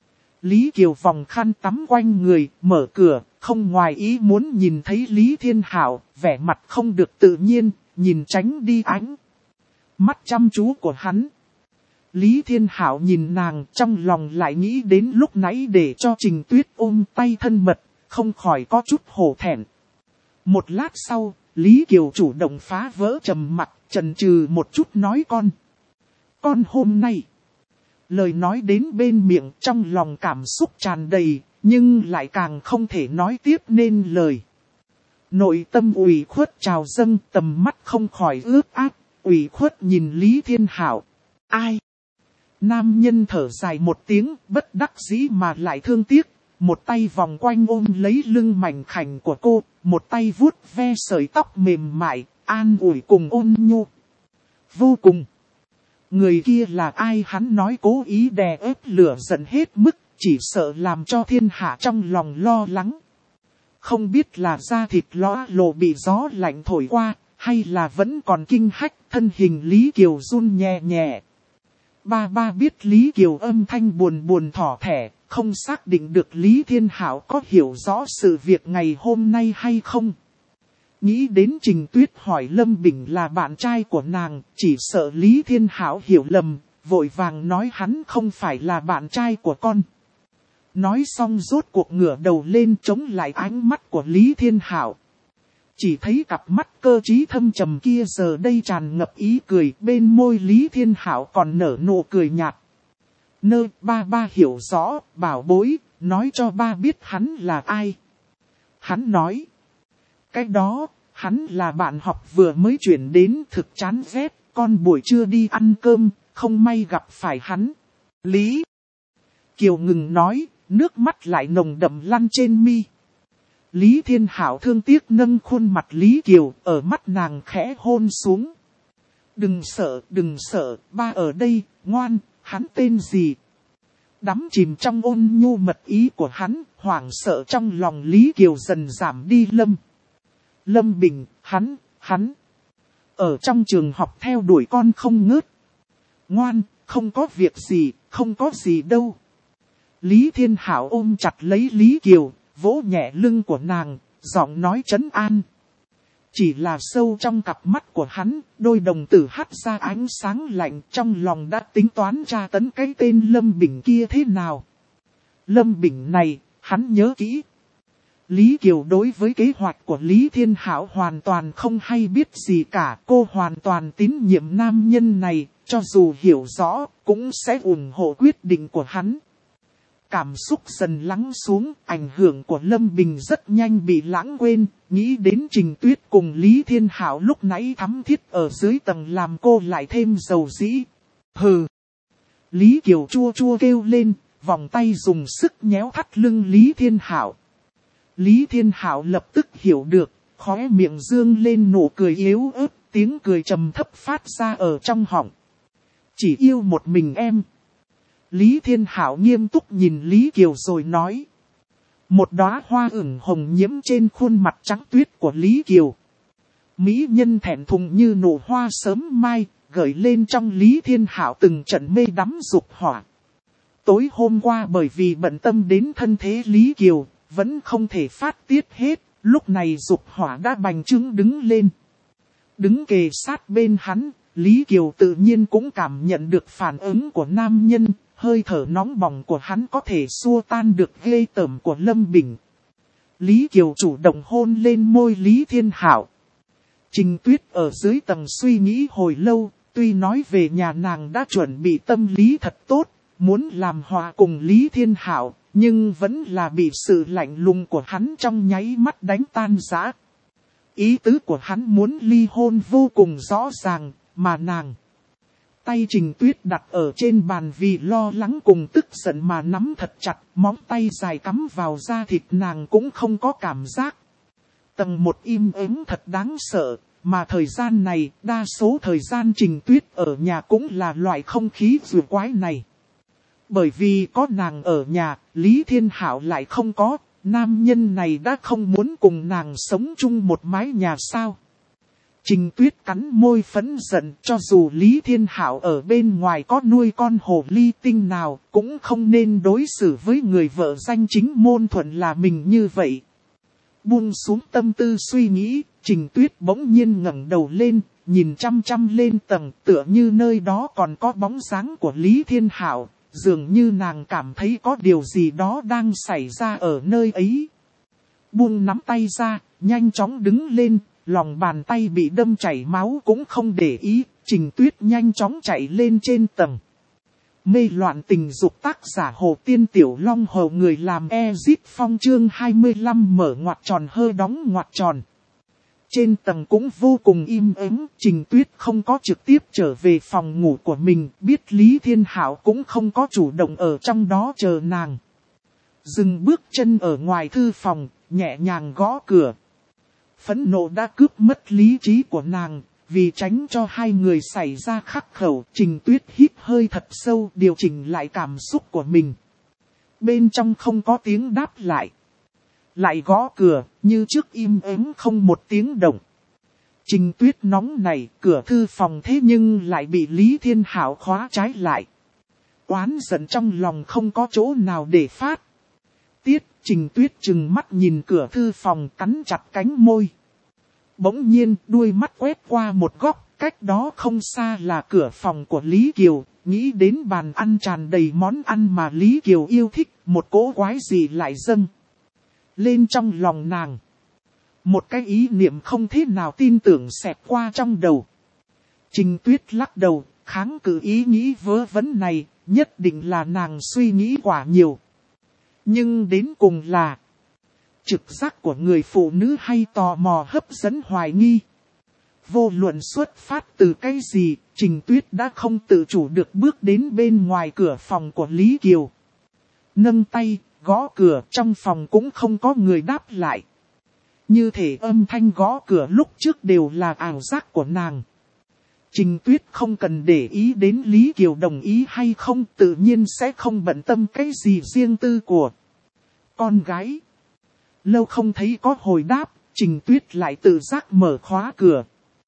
Lý Kiều vòng khăn tắm quanh người, mở cửa, không ngoài ý muốn nhìn thấy Lý Thiên Hạo, vẻ mặt không được tự nhiên, nhìn tránh đi ánh mắt chăm chú của hắn. Lý Thiên Hạo nhìn nàng, trong lòng lại nghĩ đến lúc nãy để cho Trình Tuyết ôm tay thân mật, không khỏi có chút hổ thẹn. Một lát sau, Lý Kiều chủ động phá vỡ trầm mặc, chần chừ một chút nói con. Con hôm nay. Lời nói đến bên miệng, trong lòng cảm xúc tràn đầy, nhưng lại càng không thể nói tiếp nên lời. Nội tâm ủy khuất trào dâng, tầm mắt không khỏi ướt át, ủy khuất nhìn Lý Thiên Hạo. Ai? Nam nhân thở dài một tiếng, bất đắc dĩ mà lại thương tiếc. Một tay vòng quanh ôm lấy lưng mảnh khảnh của cô, một tay vuốt ve sợi tóc mềm mại, an ủi cùng ôn nhu. Vô cùng. Người kia là ai hắn nói cố ý đè ép lửa giận hết mức, chỉ sợ làm cho thiên hạ trong lòng lo lắng. Không biết là da thịt lõa lồ bị gió lạnh thổi qua, hay là vẫn còn kinh hách, thân hình Lý Kiều run nhẹ nhẹ. Ba ba biết Lý Kiều âm thanh buồn buồn thỏ thẻ, không xác định được Lý Thiên Hảo có hiểu rõ sự việc ngày hôm nay hay không. Nghĩ đến Trình Tuyết hỏi Lâm Bình là bạn trai của nàng, chỉ sợ Lý Thiên Hảo hiểu lầm, vội vàng nói hắn không phải là bạn trai của con. Nói xong rốt cuộc ngửa đầu lên chống lại ánh mắt của Lý Thiên Hảo. Chỉ thấy cặp mắt cơ trí thâm trầm kia giờ đây tràn ngập ý cười, bên môi Lý Thiên Hảo còn nở nụ cười nhạt. Nơ, ba ba hiểu rõ, bảo bối, nói cho ba biết hắn là ai. Hắn nói. Cái đó, hắn là bạn học vừa mới chuyển đến thực chán ghét, con buổi trưa đi ăn cơm, không may gặp phải hắn. Lý Kiều ngừng nói, nước mắt lại nồng đậm lăn trên mi. Lý Thiên Hảo thương tiếc nâng khuôn mặt Lý Kiều, ở mắt nàng khẽ hôn xuống. Đừng sợ, đừng sợ, ba ở đây, ngoan, hắn tên gì? Đắm chìm trong ôn nhu mật ý của hắn, hoảng sợ trong lòng Lý Kiều dần giảm đi Lâm. Lâm Bình, hắn, hắn. Ở trong trường học theo đuổi con không ngớt. Ngoan, không có việc gì, không có gì đâu. Lý Thiên Hảo ôm chặt lấy Lý Kiều, vỗ nhẹ lưng của nàng, giọng nói trấn an. Chỉ là sâu trong cặp mắt của hắn, đôi đồng tử hắt ra ánh sáng lạnh, trong lòng đã tính toán tra tấn cái tên Lâm Bình kia thế nào. Lâm Bình này, hắn nhớ kỹ. Lý Kiều đối với kế hoạch của Lý Thiên Hảo hoàn toàn không hay biết gì cả, cô hoàn toàn tín nhiệm nam nhân này, cho dù hiểu rõ, cũng sẽ ủng hộ quyết định của hắn. Cảm xúc dần lắng xuống, ảnh hưởng của Lâm Bình rất nhanh bị lãng quên, nghĩ đến Trình Tuyết cùng Lý Thiên Hảo lúc nãy thắm thiết ở dưới tầng làm cô lại thêm dầu dĩ. Hừ! Lý Kiều chua chua kêu lên, vòng tay dùng sức nhéo thắt lưng Lý Thiên Hảo. Lý Thiên Hảo lập tức hiểu được, khóe miệng dương lên nụ cười yếu ớt, tiếng cười trầm thấp phát ra ở trong họng. Chỉ yêu một mình em. Lý Thiên Hảo nghiêm túc nhìn Lý Kiều rồi nói. Một đóa hoa ửng hồng nhiễm trên khuôn mặt trắng tuyết của Lý Kiều. Mỹ nhân thẹn thùng như nụ hoa sớm mai, gợi lên trong Lý Thiên Hảo từng trận mê đắm dục hỏa. Tối hôm qua bởi vì bận tâm đến thân thế Lý Kiều, vẫn không thể phát tiết hết, lúc này dục hỏa đã bành trướng đứng lên. Đứng kề sát bên hắn, Lý Kiều tự nhiên cũng cảm nhận được phản ứng của nam nhân, hơi thở nóng bỏng của hắn có thể xua tan được ghê tởm của Lâm Bình. Lý Kiều chủ động hôn lên môi Lý Thiên Hảo. Trình Tuyết ở dưới tầng suy nghĩ hồi lâu, tuy nói về nhà nàng đã chuẩn bị tâm lý thật tốt, muốn làm hòa cùng Lý Thiên Hảo, nhưng vẫn là bị sự lạnh lùng của hắn trong nháy mắt đánh tan rã. Ý tứ của hắn muốn ly hôn vô cùng rõ ràng, mà nàng. Tay Trình Tuyết đặt ở trên bàn vì lo lắng cùng tức giận mà nắm thật chặt, móng tay dài cắm vào da thịt nàng cũng không có cảm giác. Tầng một im ắng thật đáng sợ, mà thời gian này, đa số thời gian Trình Tuyết ở nhà cũng là loại không khí vừa quái này. Bởi vì có nàng ở nhà, Lý Thiên Hảo lại không có, nam nhân này đã không muốn cùng nàng sống chung một mái nhà sao. Trình Tuyết cắn môi phẫn giận, cho dù Lý Thiên Hảo ở bên ngoài có nuôi con hồ ly tinh nào, cũng không nên đối xử với người vợ danh chính ngôn thuận là mình như vậy. Buông xuống tâm tư suy nghĩ, Trình Tuyết bỗng nhiên ngẩng đầu lên, nhìn chăm chăm lên tầng, tựa như nơi đó còn có bóng dáng của Lý Thiên Hảo, dường như nàng cảm thấy có điều gì đó đang xảy ra ở nơi ấy. Buông nắm tay ra, nhanh chóng đứng lên. Lòng bàn tay bị đâm chảy máu cũng không để ý, Trình Tuyết nhanh chóng chạy lên trên tầng. Mê loạn tình dục tác giả Hồ Tiên Tiểu Long Hầu người làm Ezit Phong chương hai mươi lăm mở ngoặc tròn hơi đóng ngoặc tròn. Trên tầng cũng vô cùng im ắng, Trình Tuyết không có trực tiếp trở về phòng ngủ của mình, biết Lý Thiên Hạo cũng không có chủ động ở trong đó chờ nàng. Dừng bước chân ở ngoài thư phòng, nhẹ nhàng gõ cửa. Phẫn nộ đã cướp mất lý trí của nàng, vì tránh cho hai người xảy ra khắc khẩu, Trình Tuyết hít hơi thật sâu điều chỉnh lại cảm xúc của mình. Bên trong không có tiếng đáp lại. Lại gõ cửa, như trước im ắng không một tiếng động. Trình Tuyết nóng này, cửa thư phòng thế nhưng lại bị Lý Thiên Hạo khóa trái lại. Oán giận trong lòng không có chỗ nào để phát. Tiết, Trình Tuyết trừng mắt nhìn cửa thư phòng cắn chặt cánh môi. Bỗng nhiên, đuôi mắt quét qua một góc, cách đó không xa là cửa phòng của Lý Kiều, nghĩ đến bàn ăn tràn đầy món ăn mà Lý Kiều yêu thích, một cỗ quái gì lại dâng lên trong lòng nàng. Một cái ý niệm không thế nào tin tưởng xẹt qua trong đầu. Trình Tuyết lắc đầu, kháng cự ý nghĩ vớ vẩn này, nhất định là nàng suy nghĩ quá nhiều. Nhưng đến cùng là trực giác của người phụ nữ hay tò mò hấp dẫn hoài nghi. Vô luận xuất phát từ cái gì, Trình Tuyết đã không tự chủ được bước đến bên ngoài cửa phòng của Lý Kiều. Nâng tay, gõ cửa, trong phòng cũng không có người đáp lại. Như thể âm thanh gõ cửa lúc trước đều là ảo giác của nàng. Trình Tuyết không cần để ý đến Lý Kiều đồng ý hay không, tự nhiên sẽ không bận tâm cái gì riêng tư của con gái. Lâu không thấy có hồi đáp, Trình Tuyết lại tự giác mở khóa cửa.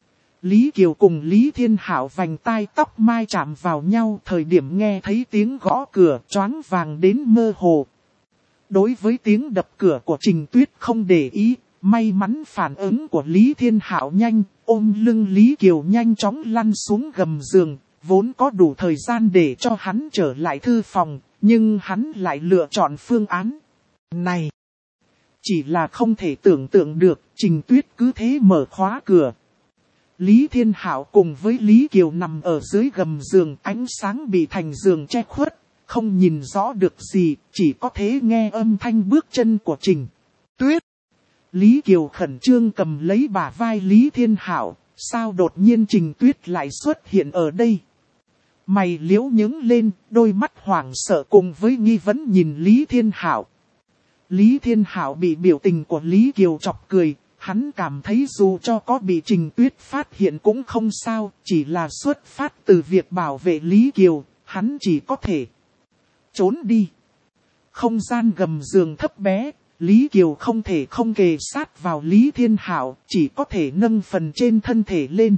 Lý Kiều cùng Lý Thiên Hạo vành tai tóc mai chạm vào nhau, thời điểm nghe thấy tiếng gõ cửa choáng vàng đến mơ hồ. Đối với tiếng đập cửa của Trình Tuyết không để ý, may mắn phản ứng của Lý Thiên Hạo nhanh, ôm lưng Lý Kiều nhanh chóng lăn xuống gầm giường, vốn có đủ thời gian để cho hắn trở lại thư phòng, nhưng hắn lại lựa chọn phương án này. Chỉ là không thể tưởng tượng được, Trình Tuyết cứ thế mở khóa cửa. Lý Thiên Hạo cùng với Lý Kiều nằm ở dưới gầm giường, ánh sáng bị thành giường che khuất, không nhìn rõ được gì, chỉ có thể nghe âm thanh bước chân của Trình Tuyết. Lý Kiều khẩn trương cầm lấy bả vai Lý Thiên Hạo, sao đột nhiên Trình Tuyết lại xuất hiện ở đây? Mày liễu nhướng lên, đôi mắt hoảng sợ cùng với nghi vấn nhìn Lý Thiên Hạo. Lý Thiên Hạo bị biểu tình của Lý Kiều chọc cười, hắn cảm thấy dù cho có bị Trình Tuyết phát hiện cũng không sao, chỉ là xuất phát từ việc bảo vệ Lý Kiều, hắn chỉ có thể trốn đi. Không gian gầm giường thấp bé, Lý Kiều không thể không kề sát vào Lý Thiên Hạo, chỉ có thể nâng phần trên thân thể lên.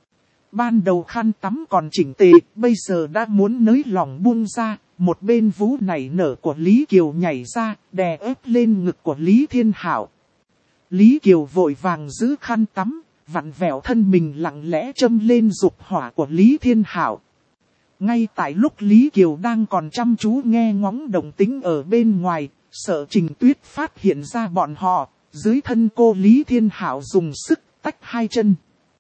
Ban đầu khăn tắm còn chỉnh tề, bây giờ đã muốn nới lỏng buông ra, một bên vú nảy nở của Lý Kiều nhảy ra, đè ép lên ngực của Lý Thiên Hạo. Lý Kiều vội vàng giữ khăn tắm, vặn vẹo thân mình lặng lẽ châm lên dục hỏa của Lý Thiên Hạo. Ngay tại lúc Lý Kiều đang còn chăm chú nghe ngóng động tĩnh ở bên ngoài, sợ Trình Tuyết phát hiện ra bọn họ, dưới thân cô Lý Thiên Hạo dùng sức tách hai chân.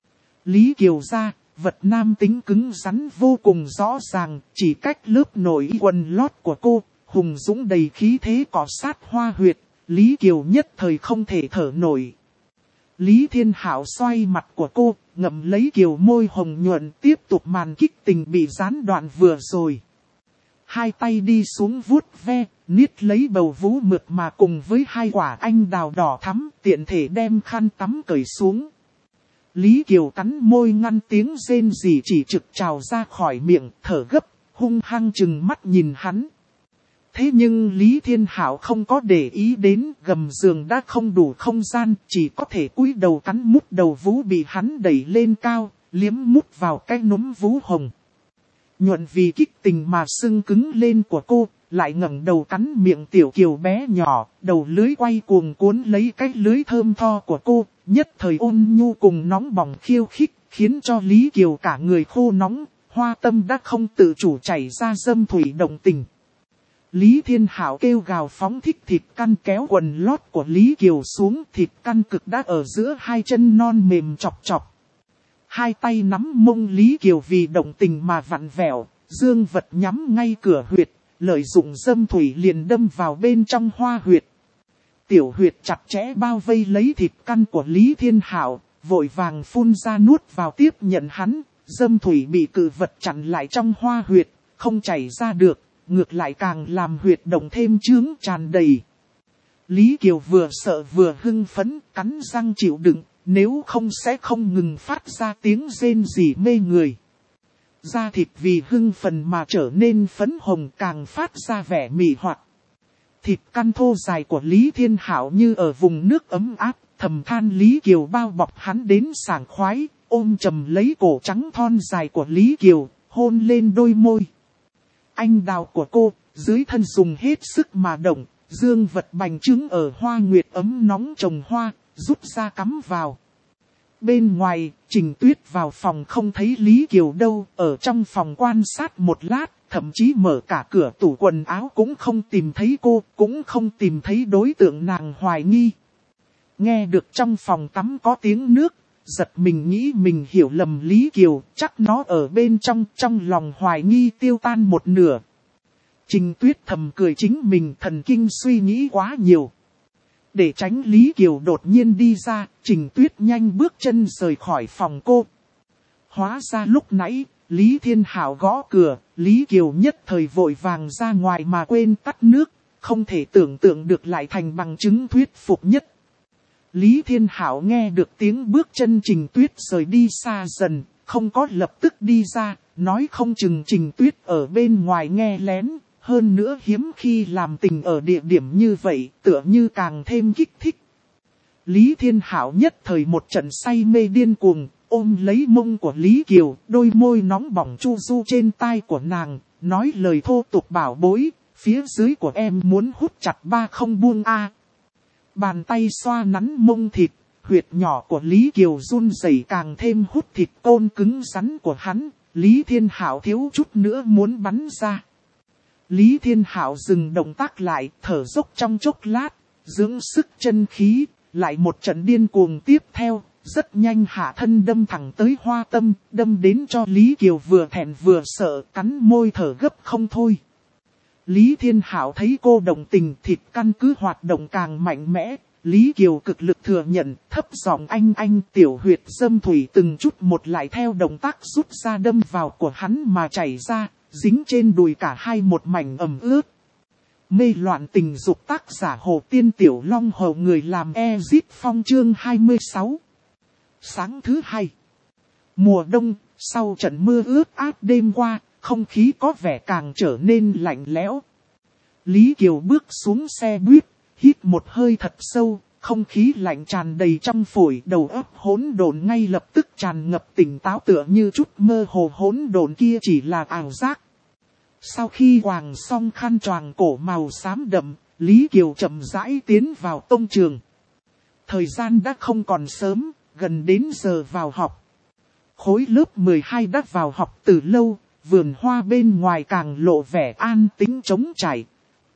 Lý Kiều ra, vật nam tính cứng rắn vô cùng rõ ràng, chỉ cách lớp nội quần lót của cô, hùng dũng đầy khí thế cọ sát hoa huyệt, Lý Kiều nhất thời không thể thở nổi. Lý Thiên Hạo xoay mặt của cô, ngậm lấy Kiều môi hồng nhuận, tiếp tục màn kích tình bị gián đoạn vừa rồi. Hai tay đi xuống vuốt ve, niết lấy bầu vú mượt mà cùng với hai quả anh đào đỏ thắm, tiện thể đem khăn tắm cởi xuống. Lý Kiều cắn môi ngăn tiếng rên rỉ chỉ trực trào ra khỏi miệng, thở gấp, hung hăng chừng mắt nhìn hắn. Thế nhưng Lý Thiên Hạo không có để ý đến, gầm giường đã không đủ không gian, chỉ có thể cúi đầu cắn mút đầu vú bị hắn đẩy lên cao, liếm mút vào cái núm vú hồng. Nhuận vì kích tình mà sưng cứng lên của cô, lại ngẩng đầu cắn miệng tiểu Kiều bé nhỏ, đầu lưới quay cuồng cuốn lấy cái lưới thơm tho của cô, nhất thời ôn nhu cùng nóng bỏng khiêu khích, khiến cho Lý Kiều cả người khô nóng, hoa tâm đã không tự chủ chảy ra dâm thủy động tình. Lý Thiên Hạo kêu gào phóng thích thịt căn kéo quần lót của Lý Kiều xuống, thịt căn cực đã ở giữa hai chân non mềm chọc chọc. Hai tay nắm mông Lý Kiều vì động tình mà vặn vẹo, dương vật nhắm ngay cửa huyệt, lợi dụng dâm thủy liền đâm vào bên trong hoa huyệt. Tiểu huyệt chặt chẽ bao vây lấy thịt căn của Lý Thiên Hạo, vội vàng phun ra nuốt vào tiếp nhận hắn, dâm thủy bị cự vật chặn lại trong hoa huyệt, không chảy ra được, ngược lại càng làm huyệt động thêm chướng tràn đầy. Lý Kiều vừa sợ vừa hưng phấn, cắn răng chịu đựng, nếu không sẽ không ngừng phát ra tiếng rên rỉ mê người. Da thịt vì hưng phấn mà trở nên phấn hồng càng phát ra vẻ mị hoặc. Thịt căn thô dài của Lý Thiên Hảo như ở vùng nước ấm áp, thầm than Lý Kiều bao bọc hắn đến sảng khoái, ôm chầm lấy cổ trắng thon dài của Lý Kiều, hôn lên đôi môi. Anh đào của cô, dưới thân dùng hết sức mà động, dương vật bành trướng ở hoa nguyệt ấm nóng trồng hoa, rút ra cắm vào. Bên ngoài, Trình Tuyết vào phòng không thấy Lý Kiều đâu, ở trong phòng quan sát một lát, thậm chí mở cả cửa tủ quần áo cũng không tìm thấy cô, cũng không tìm thấy đối tượng nàng hoài nghi. Nghe được trong phòng tắm có tiếng nước, giật mình nghĩ mình hiểu lầm Lý Kiều, chắc nó ở bên trong, trong lòng hoài nghi tiêu tan một nửa. Trình Tuyết thầm cười chính mình thần kinh suy nghĩ quá nhiều. Để tránh Lý Kiều đột nhiên đi ra, Trình Tuyết nhanh bước chân rời khỏi phòng cô. Hóa ra lúc nãy, Lý Thiên Hảo gõ cửa, Lý Kiều nhất thời vội vàng ra ngoài mà quên tắt nước, không thể tưởng tượng được lại thành bằng chứng thuyết phục nhất. Lý Thiên Hảo nghe được tiếng bước chân Trình Tuyết rời đi xa dần, không có lập tức đi ra, nói không chừng Trình Tuyết ở bên ngoài nghe lén, hơn nữa hiếm khi làm tình ở địa điểm như vậy, tựa như càng thêm kích thích. Lý Thiên Hảo nhất thời một trận say mê điên cuồng, ôm lấy mông của Lý Kiều, đôi môi nóng bỏng chu du trên tai của nàng, nói lời thô tục bảo bối, phía dưới của em muốn hút chặt ba không buông a. Bàn tay xoa nắn mông thịt, huyệt nhỏ của Lý Kiều run rẩy càng thêm hút thịt côn cứng rắn của hắn, Lý Thiên Hảo thiếu chút nữa muốn bắn ra. Lý Thiên Hảo dừng động tác lại, thở dốc trong chốc lát, dưỡng sức chân khí, lại một trận điên cuồng tiếp theo, rất nhanh hạ thân đâm thẳng tới hoa tâm, đâm đến cho Lý Kiều vừa thẹn vừa sợ, cắn môi thở gấp không thôi. Lý Thiên Hảo thấy cô đồng tình, thịt căn cứ hoạt động càng mạnh mẽ, Lý Kiều cực lực thừa nhận, thấp giọng anh anh tiểu huyệt dâm thủy từng chút một lại theo động tác rút ra đâm vào của hắn mà chảy ra, dính trên đùi cả hai một mảnh ẩm ướt. Mê loạn tình dục tác giả Hồ Tiên Tiểu Long Hầu người làm Ezit Phong chương hai mươi sáu. Sáng thứ hai. Mùa đông, sau trận mưa ướt át đêm qua, không khí có vẻ càng trở nên lạnh lẽo. Lý Kiều bước xuống xe buýt, hít một hơi thật sâu, không khí lạnh tràn đầy trong phổi, đầu óc hỗn độn ngay lập tức tràn ngập tỉnh táo tựa như chút mơ hồ hỗn độn kia chỉ là ảo giác. Sau khi quàng xong khăn choàng cổ màu xám đậm, Lý Kiều chậm rãi tiến vào tông trường. Thời gian đã không còn sớm, gần đến giờ vào học. Khối lớp mười hai đã vào học từ lâu, vườn hoa bên ngoài càng lộ vẻ an tĩnh trống trải.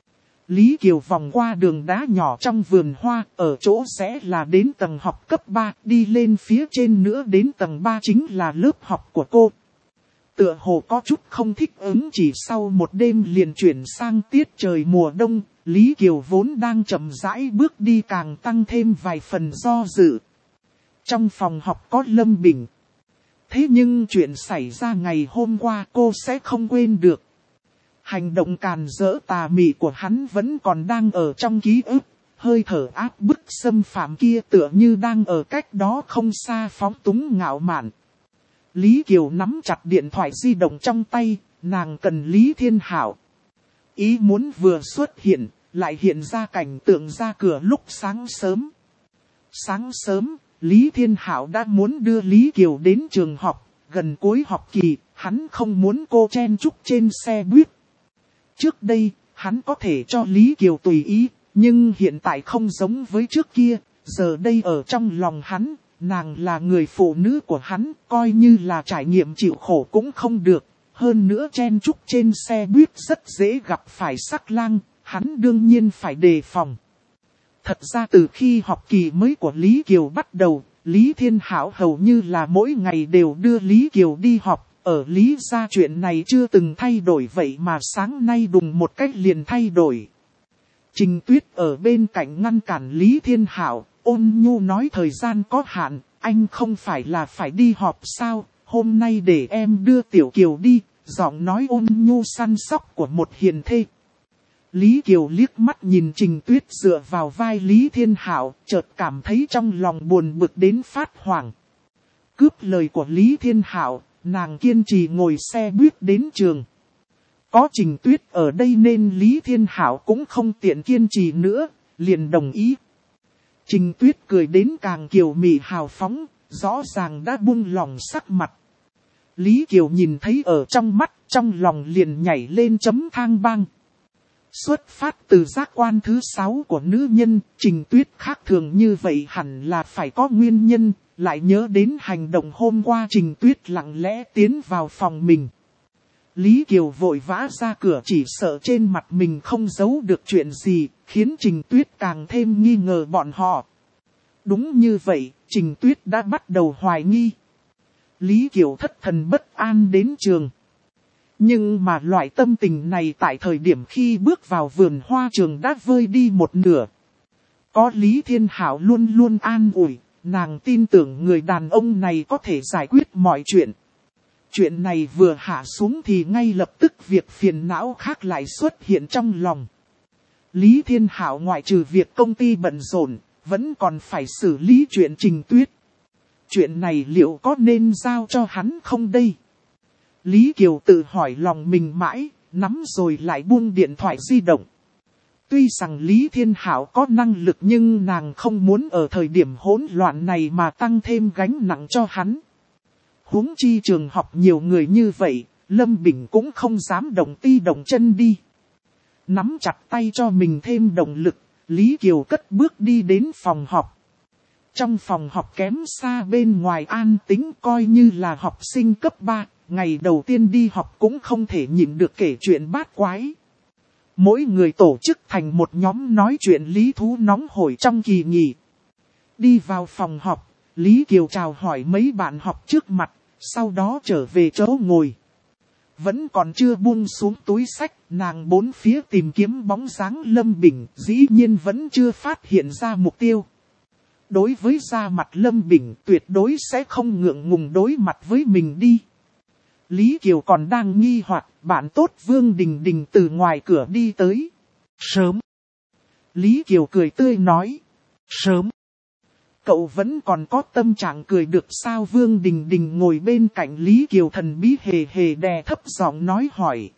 Lý Kiều vòng qua đường đá nhỏ trong vườn hoa, ở chỗ sẽ là đến tầng học cấp ba, đi lên phía trên nữa đến tầng ba chính là lớp học của cô. Tựa hồ có chút không thích ứng, chỉ sau một đêm liền chuyển sang tiết trời mùa đông, Lý Kiều vốn đang chậm rãi bước đi càng tăng thêm vài phần do dự. Trong phòng học có Lâm Bình. Thế nhưng chuyện xảy ra ngày hôm qua cô sẽ không quên được. Hành động càn rỡ tà mị của hắn vẫn còn đang ở trong ký ức, hơi thở áp bức xâm phạm kia tựa như đang ở cách đó không xa phóng túng ngạo mạn. Lý Kiều nắm chặt điện thoại di động trong tay, nàng cần Lý Thiên Hảo. Ý muốn vừa xuất hiện, lại hiện ra cảnh tượng ra cửa lúc sáng sớm. Sáng sớm, Lý Thiên Hảo đã muốn đưa Lý Kiều đến trường học, gần cuối học kỳ, hắn không muốn cô chen chúc trên xe buýt. Trước đây, hắn có thể cho Lý Kiều tùy ý, nhưng hiện tại không giống với trước kia, giờ đây ở trong lòng hắn, nàng là người phụ nữ của hắn, coi như là trải nghiệm chịu khổ cũng không được. Hơn nữa chen chúc trên xe buýt rất dễ gặp phải sắc lang, hắn đương nhiên phải đề phòng. Thật ra từ khi học kỳ mới của Lý Kiều bắt đầu, Lý Thiên Hảo hầu như là mỗi ngày đều đưa Lý Kiều đi học. Ở Lý gia chuyện này chưa từng thay đổi vậy mà sáng nay đùng một cách liền thay đổi. Trình Tuyết ở bên cạnh ngăn cản Lý Thiên Hảo, ôn nhu nói thời gian có hạn, anh không phải là phải đi họp sao, hôm nay để em đưa Tiểu Kiều đi, giọng nói ôn nhu săn sóc của một hiền thê. Lý Kiều liếc mắt nhìn Trình Tuyết dựa vào vai Lý Thiên Hạo, chợt cảm thấy trong lòng buồn bực đến phát hoảng. Cướp lời của Lý Thiên Hạo, nàng kiên trì ngồi xe buýt đến trường. Có Trình Tuyết ở đây nên Lý Thiên Hạo cũng không tiện kiên trì nữa, liền đồng ý. Trình Tuyết cười đến càng kiều mị hào phóng, rõ ràng đã buông lòng sắc mặt. Lý Kiều nhìn thấy ở trong mắt, trong lòng liền nhảy lên chấm thang bang. Xuất phát từ giác quan thứ sáu của nữ nhân, Trình Tuyết khác thường như vậy hẳn là phải có nguyên nhân, lại nhớ đến hành động hôm qua Trình Tuyết lặng lẽ tiến vào phòng mình. Lý Kiều vội vã ra cửa chỉ sợ trên mặt mình không giấu được chuyện gì, khiến Trình Tuyết càng thêm nghi ngờ bọn họ. Đúng như vậy, Trình Tuyết đã bắt đầu hoài nghi. Lý Kiều thất thần bất an đến trường. Nhưng mà loại tâm tình này tại thời điểm khi bước vào vườn hoa trường đã vơi đi một nửa. Có Lý Thiên Hạo luôn luôn an ủi, nàng tin tưởng người đàn ông này có thể giải quyết mọi chuyện. Chuyện này vừa hạ xuống thì ngay lập tức việc phiền não khác lại xuất hiện trong lòng. Lý Thiên Hạo ngoại trừ việc công ty bận rộn, vẫn còn phải xử lý chuyện Trình Tuyết. Chuyện này liệu có nên giao cho hắn không đây? Lý Kiều tự hỏi lòng mình mãi, nắm rồi lại buông điện thoại di động. Tuy rằng Lý Thiên Hạo có năng lực nhưng nàng không muốn ở thời điểm hỗn loạn này mà tăng thêm gánh nặng cho hắn. Huống chi trường học nhiều người như vậy, Lâm Bình cũng không dám động ti động chân đi. Nắm chặt tay cho mình thêm động lực, Lý Kiều cất bước đi đến phòng học. Trong phòng học kém xa bên ngoài an tĩnh coi như là học sinh cấp ba, ngày đầu tiên đi học cũng không thể nhịn được kể chuyện bát quái. Mỗi người tổ chức thành một nhóm nói chuyện lý thú nóng hổi trong kỳ nghỉ. Đi vào phòng học, Lý Kiều chào hỏi mấy bạn học trước mặt, sau đó trở về chỗ ngồi. Vẫn còn chưa buông xuống túi sách, nàng bốn phía tìm kiếm bóng dáng Lâm Bình, dĩ nhiên vẫn chưa phát hiện ra mục tiêu. Đối với da mặt Lâm Bình tuyệt đối sẽ không ngượng ngùng đối mặt với mình đi. Lý Kiều còn đang nghi hoặc, bạn tốt Vương Đình Đình từ ngoài cửa đi tới. Sớm. Lý Kiều cười tươi nói. Sớm. Cậu vẫn còn có tâm trạng cười được sao? Vương Đình Đình ngồi bên cạnh Lý Kiều thần bí hề hề đè thấp giọng nói hỏi.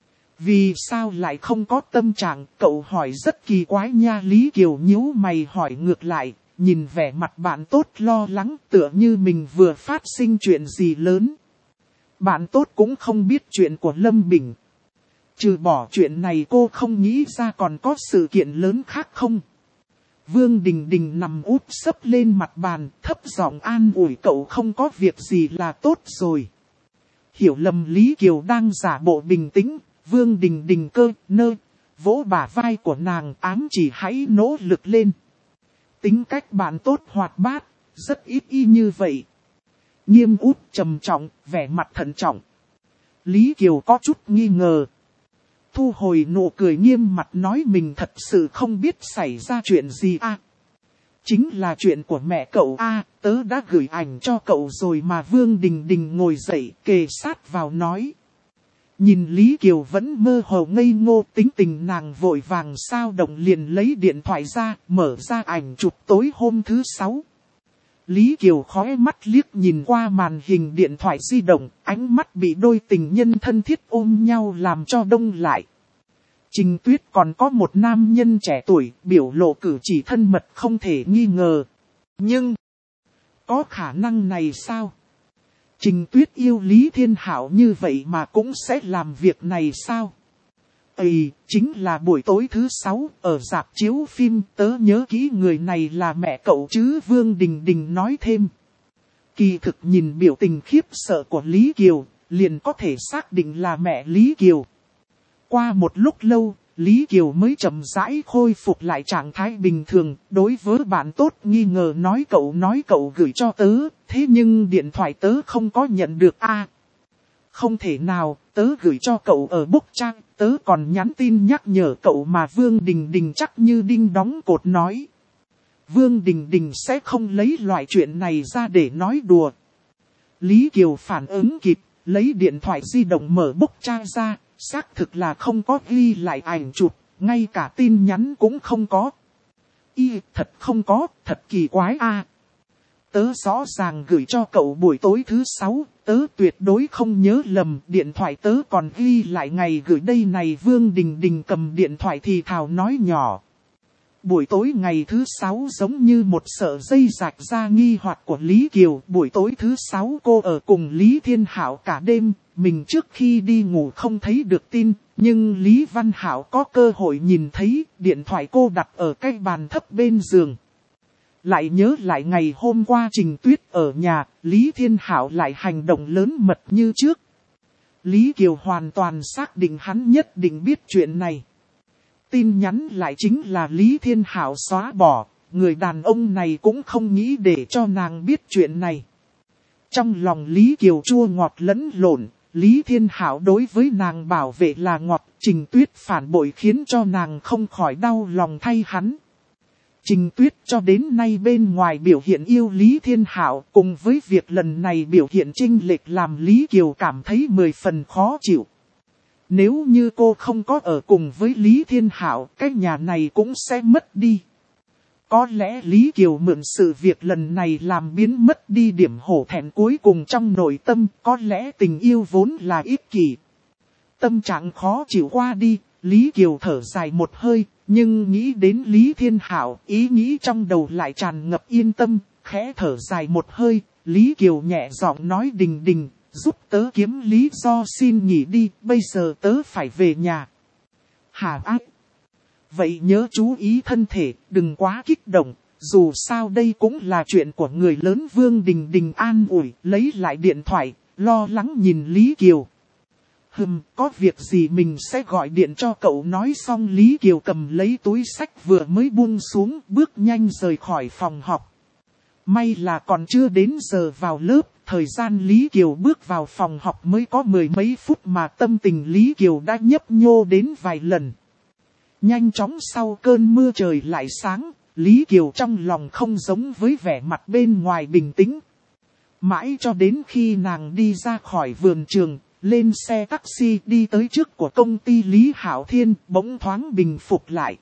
Vì sao lại không có tâm trạng? Cậu hỏi rất kỳ quái nha. Lý Kiều nhíu mày hỏi ngược lại, nhìn vẻ mặt bạn tốt lo lắng tựa như mình vừa phát sinh chuyện gì lớn. Bạn tốt cũng không biết chuyện của Lâm Bình. Trừ bỏ chuyện này cô không nghĩ ra còn có sự kiện lớn khác không? Vương Đình Đình nằm úp sấp lên mặt bàn, thấp giọng an ủi cậu không có việc gì là tốt rồi. Hiểu lầm Lý Kiều đang giả bộ bình tĩnh, Vương Đình Đình cơ, nơ, vỗ bả vai của nàng ám chỉ hãy nỗ lực lên. Tính cách bạn tốt hoạt bát, rất ít y như vậy. Nghiêm út trầm trọng, vẻ mặt thận trọng. Lý Kiều có chút nghi ngờ. Thu hồi nụ cười nghiêm mặt nói mình thật sự không biết xảy ra chuyện gì à. Chính là chuyện của mẹ cậu a, à, tớ đã gửi ảnh cho cậu rồi mà. Vương Đình Đình ngồi dậy kề sát vào nói. Nhìn Lý Kiều vẫn mơ hồ ngây ngô, tính tình nàng vội vàng sao động liền lấy điện thoại ra, mở ra ảnh chụp tối hôm thứ sáu. Lý Kiều khóe mắt liếc nhìn qua màn hình điện thoại di động, ánh mắt bị đôi tình nhân thân thiết ôm nhau làm cho đông lại. Trình Tuyết còn có một nam nhân trẻ tuổi, biểu lộ cử chỉ thân mật không thể nghi ngờ. Nhưng, có khả năng này sao? Trình Tuyết yêu Lý Thiên Hạo như vậy mà cũng sẽ làm việc này sao? Ây, chính là buổi tối thứ sáu, ở rạp chiếu phim, tớ nhớ kỹ người này là mẹ cậu chứ. Vương Đình Đình nói thêm. Kỳ thực nhìn biểu tình khiếp sợ của Lý Kiều, liền có thể xác định là mẹ Lý Kiều. Qua một lúc lâu, Lý Kiều mới chậm rãi khôi phục lại trạng thái bình thường, đối với bạn tốt nghi ngờ nói cậu nói cậu gửi cho tớ, thế nhưng điện thoại tớ không có nhận được a. À, không thể nào, tớ gửi cho cậu ở book trang, tớ còn nhắn tin nhắc nhở cậu mà. Vương Đình Đình chắc như đinh đóng cột nói. Vương Đình Đình sẽ không lấy loại chuyện này ra để nói đùa. Lý Kiều phản ứng kịp, lấy điện thoại di động mở bốc tra ra, xác thực là không có ghi lại ảnh chụp, ngay cả tin nhắn cũng không có. Y, thật không có, thật kỳ quái a. À. Tớ rõ ràng gửi cho cậu buổi tối thứ sáu, tớ tuyệt đối không nhớ lầm, điện thoại tớ còn ghi lại ngày gửi đây này. Vương Đình Đình cầm điện thoại thì thào nói nhỏ. Buổi tối ngày thứ sáu giống như một sợi dây rạch ra nghi hoặc của Lý Kiều. Buổi tối thứ sáu cô ở cùng Lý Thiên Hạo cả đêm, mình trước khi đi ngủ không thấy được tin, nhưng Lý Văn Hạo có cơ hội nhìn thấy, điện thoại cô đặt ở cái bàn thấp bên giường. Lại nhớ lại ngày hôm qua Trình Tuyết ở nhà, Lý Thiên Hạo lại hành động lớn mật như trước. Lý Kiều hoàn toàn xác định hắn nhất định biết chuyện này. Tin nhắn lại chính là Lý Thiên Hạo xóa bỏ, người đàn ông này cũng không nghĩ để cho nàng biết chuyện này. Trong lòng Lý Kiều chua ngọt lẫn lộn, Lý Thiên Hạo đối với nàng bảo vệ là ngọt, Trình Tuyết phản bội khiến cho nàng không khỏi đau lòng thay hắn. Trình Tuyết cho đến nay bên ngoài biểu hiện yêu Lý Thiên Hạo, cùng với việc lần này biểu hiện chênh lệch làm Lý Kiều cảm thấy mười phần khó chịu. Nếu như cô không có ở cùng với Lý Thiên Hạo, cái nhà này cũng sẽ mất đi. Có lẽ Lý Kiều mượn sự việc lần này làm biến mất đi điểm hổ thẹn cuối cùng trong nội tâm, có lẽ tình yêu vốn là ích kỷ. Tâm trạng khó chịu qua đi, Lý Kiều thở dài một hơi, nhưng nghĩ đến Lý Thiên Hạo, ý nghĩ trong đầu lại tràn ngập yên tâm, khẽ thở dài một hơi, Lý Kiều nhẹ giọng nói Đình Đình, giúp tớ kiếm lý do xin nghỉ đi, bây giờ tớ phải về nhà. Hả ác? Vậy nhớ chú ý thân thể, đừng quá kích động, dù sao đây cũng là chuyện của người lớn. Vương Đình Đình an ủi, lấy lại điện thoại, lo lắng nhìn Lý Kiều. Hừm, có việc gì mình sẽ gọi điện cho cậu. Nói xong Lý Kiều cầm lấy túi sách vừa mới buông xuống, bước nhanh rời khỏi phòng học. May là còn chưa đến giờ vào lớp, thời gian Lý Kiều bước vào phòng học mới có mười mấy phút mà tâm tình Lý Kiều đã nhấp nhô đến vài lần. Nhanh chóng sau cơn mưa trời lại sáng, Lý Kiều trong lòng không giống với vẻ mặt bên ngoài bình tĩnh. Mãi cho đến khi nàng đi ra khỏi vườn trường, lên xe taxi đi tới trước của công ty Lý Hạo Thiên, bỗng thoáng bình phục lại.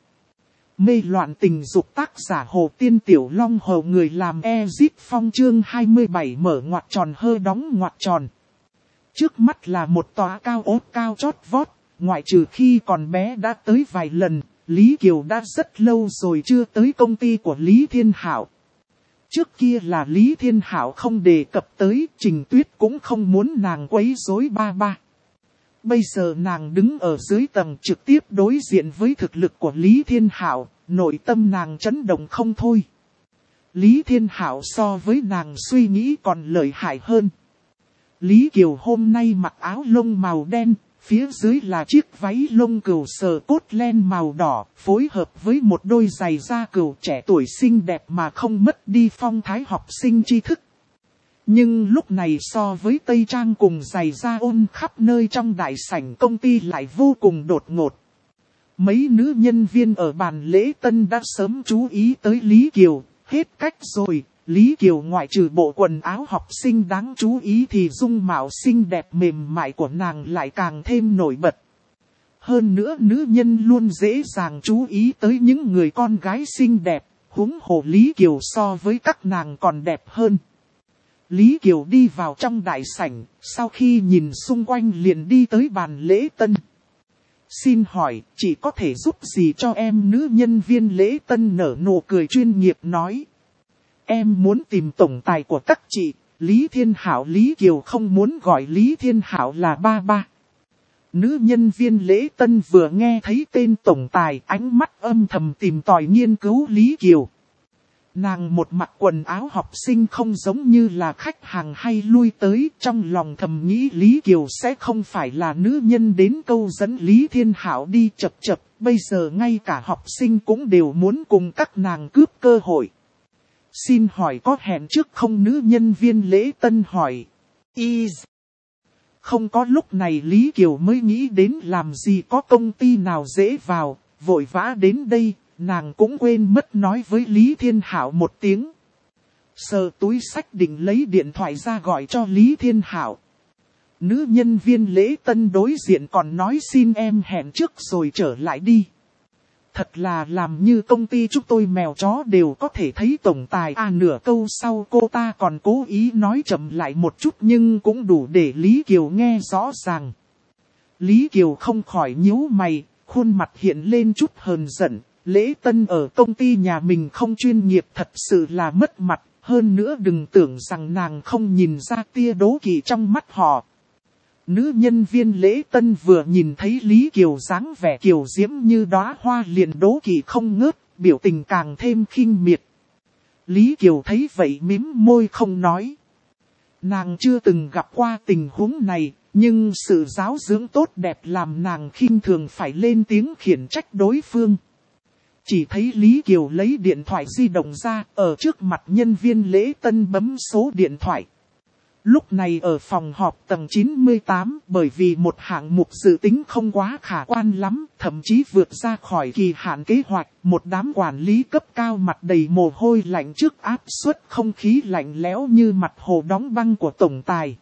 Mê loạn tình dục tác giả Hồ Tiên Tiểu Long Hầu người làm Ezit Phong chương hai mươi bảy mở ngoặc tròn hơ đóng ngoặc tròn. Trước mắt là một tòa cao ốt cao chót vót, ngoại trừ khi còn bé đã tới vài lần, Lý Kiều đã rất lâu rồi chưa tới công ty của Lý Thiên Hạo. Trước kia là Lý Thiên Hạo không đề cập tới, Trình Tuyết cũng không muốn nàng quấy rối ba ba. Bây giờ nàng đứng ở dưới tầng trực tiếp đối diện với thực lực của Lý Thiên Hạo, nội tâm nàng chấn động không thôi. Lý Thiên Hạo so với nàng suy nghĩ còn lợi hại hơn. Lý Kiều hôm nay mặc áo lông màu đen, phía dưới là chiếc váy lông cừu sờ cốt len màu đỏ, phối hợp với một đôi giày da cừu trẻ tuổi xinh đẹp mà không mất đi phong thái học sinh tri thức. Nhưng lúc này so với tây trang cùng giày da ôn khắp nơi trong đại sảnh công ty lại vô cùng đột ngột. Mấy nữ nhân viên ở bàn lễ tân đã sớm chú ý tới Lý Kiều, hết cách rồi. Lý Kiều ngoại trừ bộ quần áo học sinh đáng chú ý thì dung mạo xinh đẹp mềm mại của nàng lại càng thêm nổi bật. Hơn nữa nữ nhân luôn dễ dàng chú ý tới những người con gái xinh đẹp, huống hồ Lý Kiều so với các nàng còn đẹp hơn. Lý Kiều đi vào trong đại sảnh, sau khi nhìn xung quanh liền đi tới bàn lễ tân. Xin hỏi, chị có thể giúp gì cho em? Nữ nhân viên lễ tân nở nụ cười chuyên nghiệp nói. Em muốn tìm tổng tài của các chị, Lý Thiên Hạo. Lý Kiều không muốn gọi Lý Thiên Hạo là ba ba. Nữ nhân viên lễ tân vừa nghe thấy tên tổng tài, ánh mắt âm thầm tìm tòi nghiên cứu Lý Kiều. Nàng một mặc quần áo học sinh không giống như là khách hàng hay lui tới, trong lòng thầm nghĩ Lý Kiều sẽ không phải là nữ nhân đến câu dẫn Lý Thiên Hạo đi chập chập, bây giờ ngay cả học sinh cũng đều muốn cùng các nàng cướp cơ hội. Xin hỏi có hẹn trước không? Nữ nhân viên lễ tân hỏi. Is. Không có. Lúc này Lý Kiều mới nghĩ đến làm gì có công ty nào dễ vào, vội vã đến đây. nàng cũng quên mất nói với Lý Thiên Hảo một tiếng. Sờ túi sách định lấy điện thoại ra gọi cho Lý Thiên Hảo. Nữ nhân viên lễ tân đối diện còn nói xin em hẹn trước rồi trở lại đi. Thật là làm như công ty chúng tôi mèo chó đều có thể thấy tổng tài. À, nửa câu sau cô ta còn cố ý nói chậm lại một chút nhưng cũng đủ để Lý Kiều nghe rõ ràng. Lý Kiều không khỏi nhíu mày, khuôn mặt hiện lên chút hờn giận. Lễ tân ở công ty nhà mình không chuyên nghiệp thật sự là mất mặt. Hơn nữa đừng tưởng rằng nàng không nhìn ra tia đố kỵ trong mắt họ. Nữ nhân viên lễ tân vừa nhìn thấy Lý Kiều dáng vẻ kiều diễm như đóa hoa liền đố kỵ không ngớt, biểu tình càng thêm khinh miệt. Lý Kiều thấy vậy mím môi không nói. Nàng chưa từng gặp qua tình huống này, nhưng sự giáo dưỡng tốt đẹp làm nàng khinh thường phải lên tiếng khiển trách đối phương. Chỉ thấy Lý Kiều lấy điện thoại di động ra, ở trước mặt nhân viên lễ tân bấm số điện thoại. Lúc này ở phòng họp tầng chín mươi tám, bởi vì một hạng mục dự tính không quá khả quan lắm, thậm chí vượt ra khỏi kỳ hạn kế hoạch, một đám quản lý cấp cao mặt đầy mồ hôi lạnh trước áp suất không khí lạnh lẽo như mặt hồ đóng băng của tổng tài.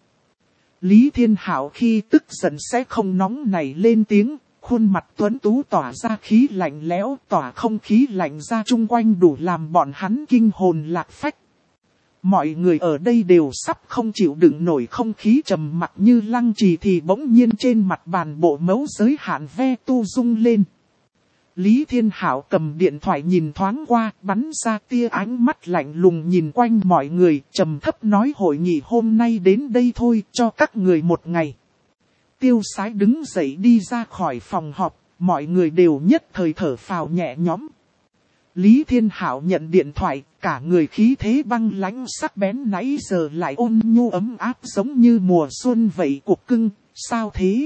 Lý Thiên Hảo khi tức giận sẽ không nóng nảy lên tiếng, khuôn mặt tuấn tú tỏa ra khí lạnh lẽo, tỏa không khí lạnh ra chung quanh đủ làm bọn hắn kinh hồn lạc phách. Mọi người ở đây đều sắp không chịu đựng nổi không khí trầm mặc như lăng trì thì bỗng nhiên trên mặt bàn bộ mẫu giới hạn ve tu rung lên. Lý Thiên Hảo cầm điện thoại nhìn thoáng qua, bắn ra tia ánh mắt lạnh lùng nhìn quanh mọi người, trầm thấp nói hội nghị hôm nay đến đây thôi, cho các người một ngày. Tiêu Sái đứng dậy đi ra khỏi phòng họp, mọi người đều nhất thời thở phào nhẹ nhõm. Lý Thiên Hảo nhận điện thoại, cả người khí thế băng lãnh sắc bén nãy giờ lại ôn nhu ấm áp giống như mùa xuân vậy cục cưng, sao thế?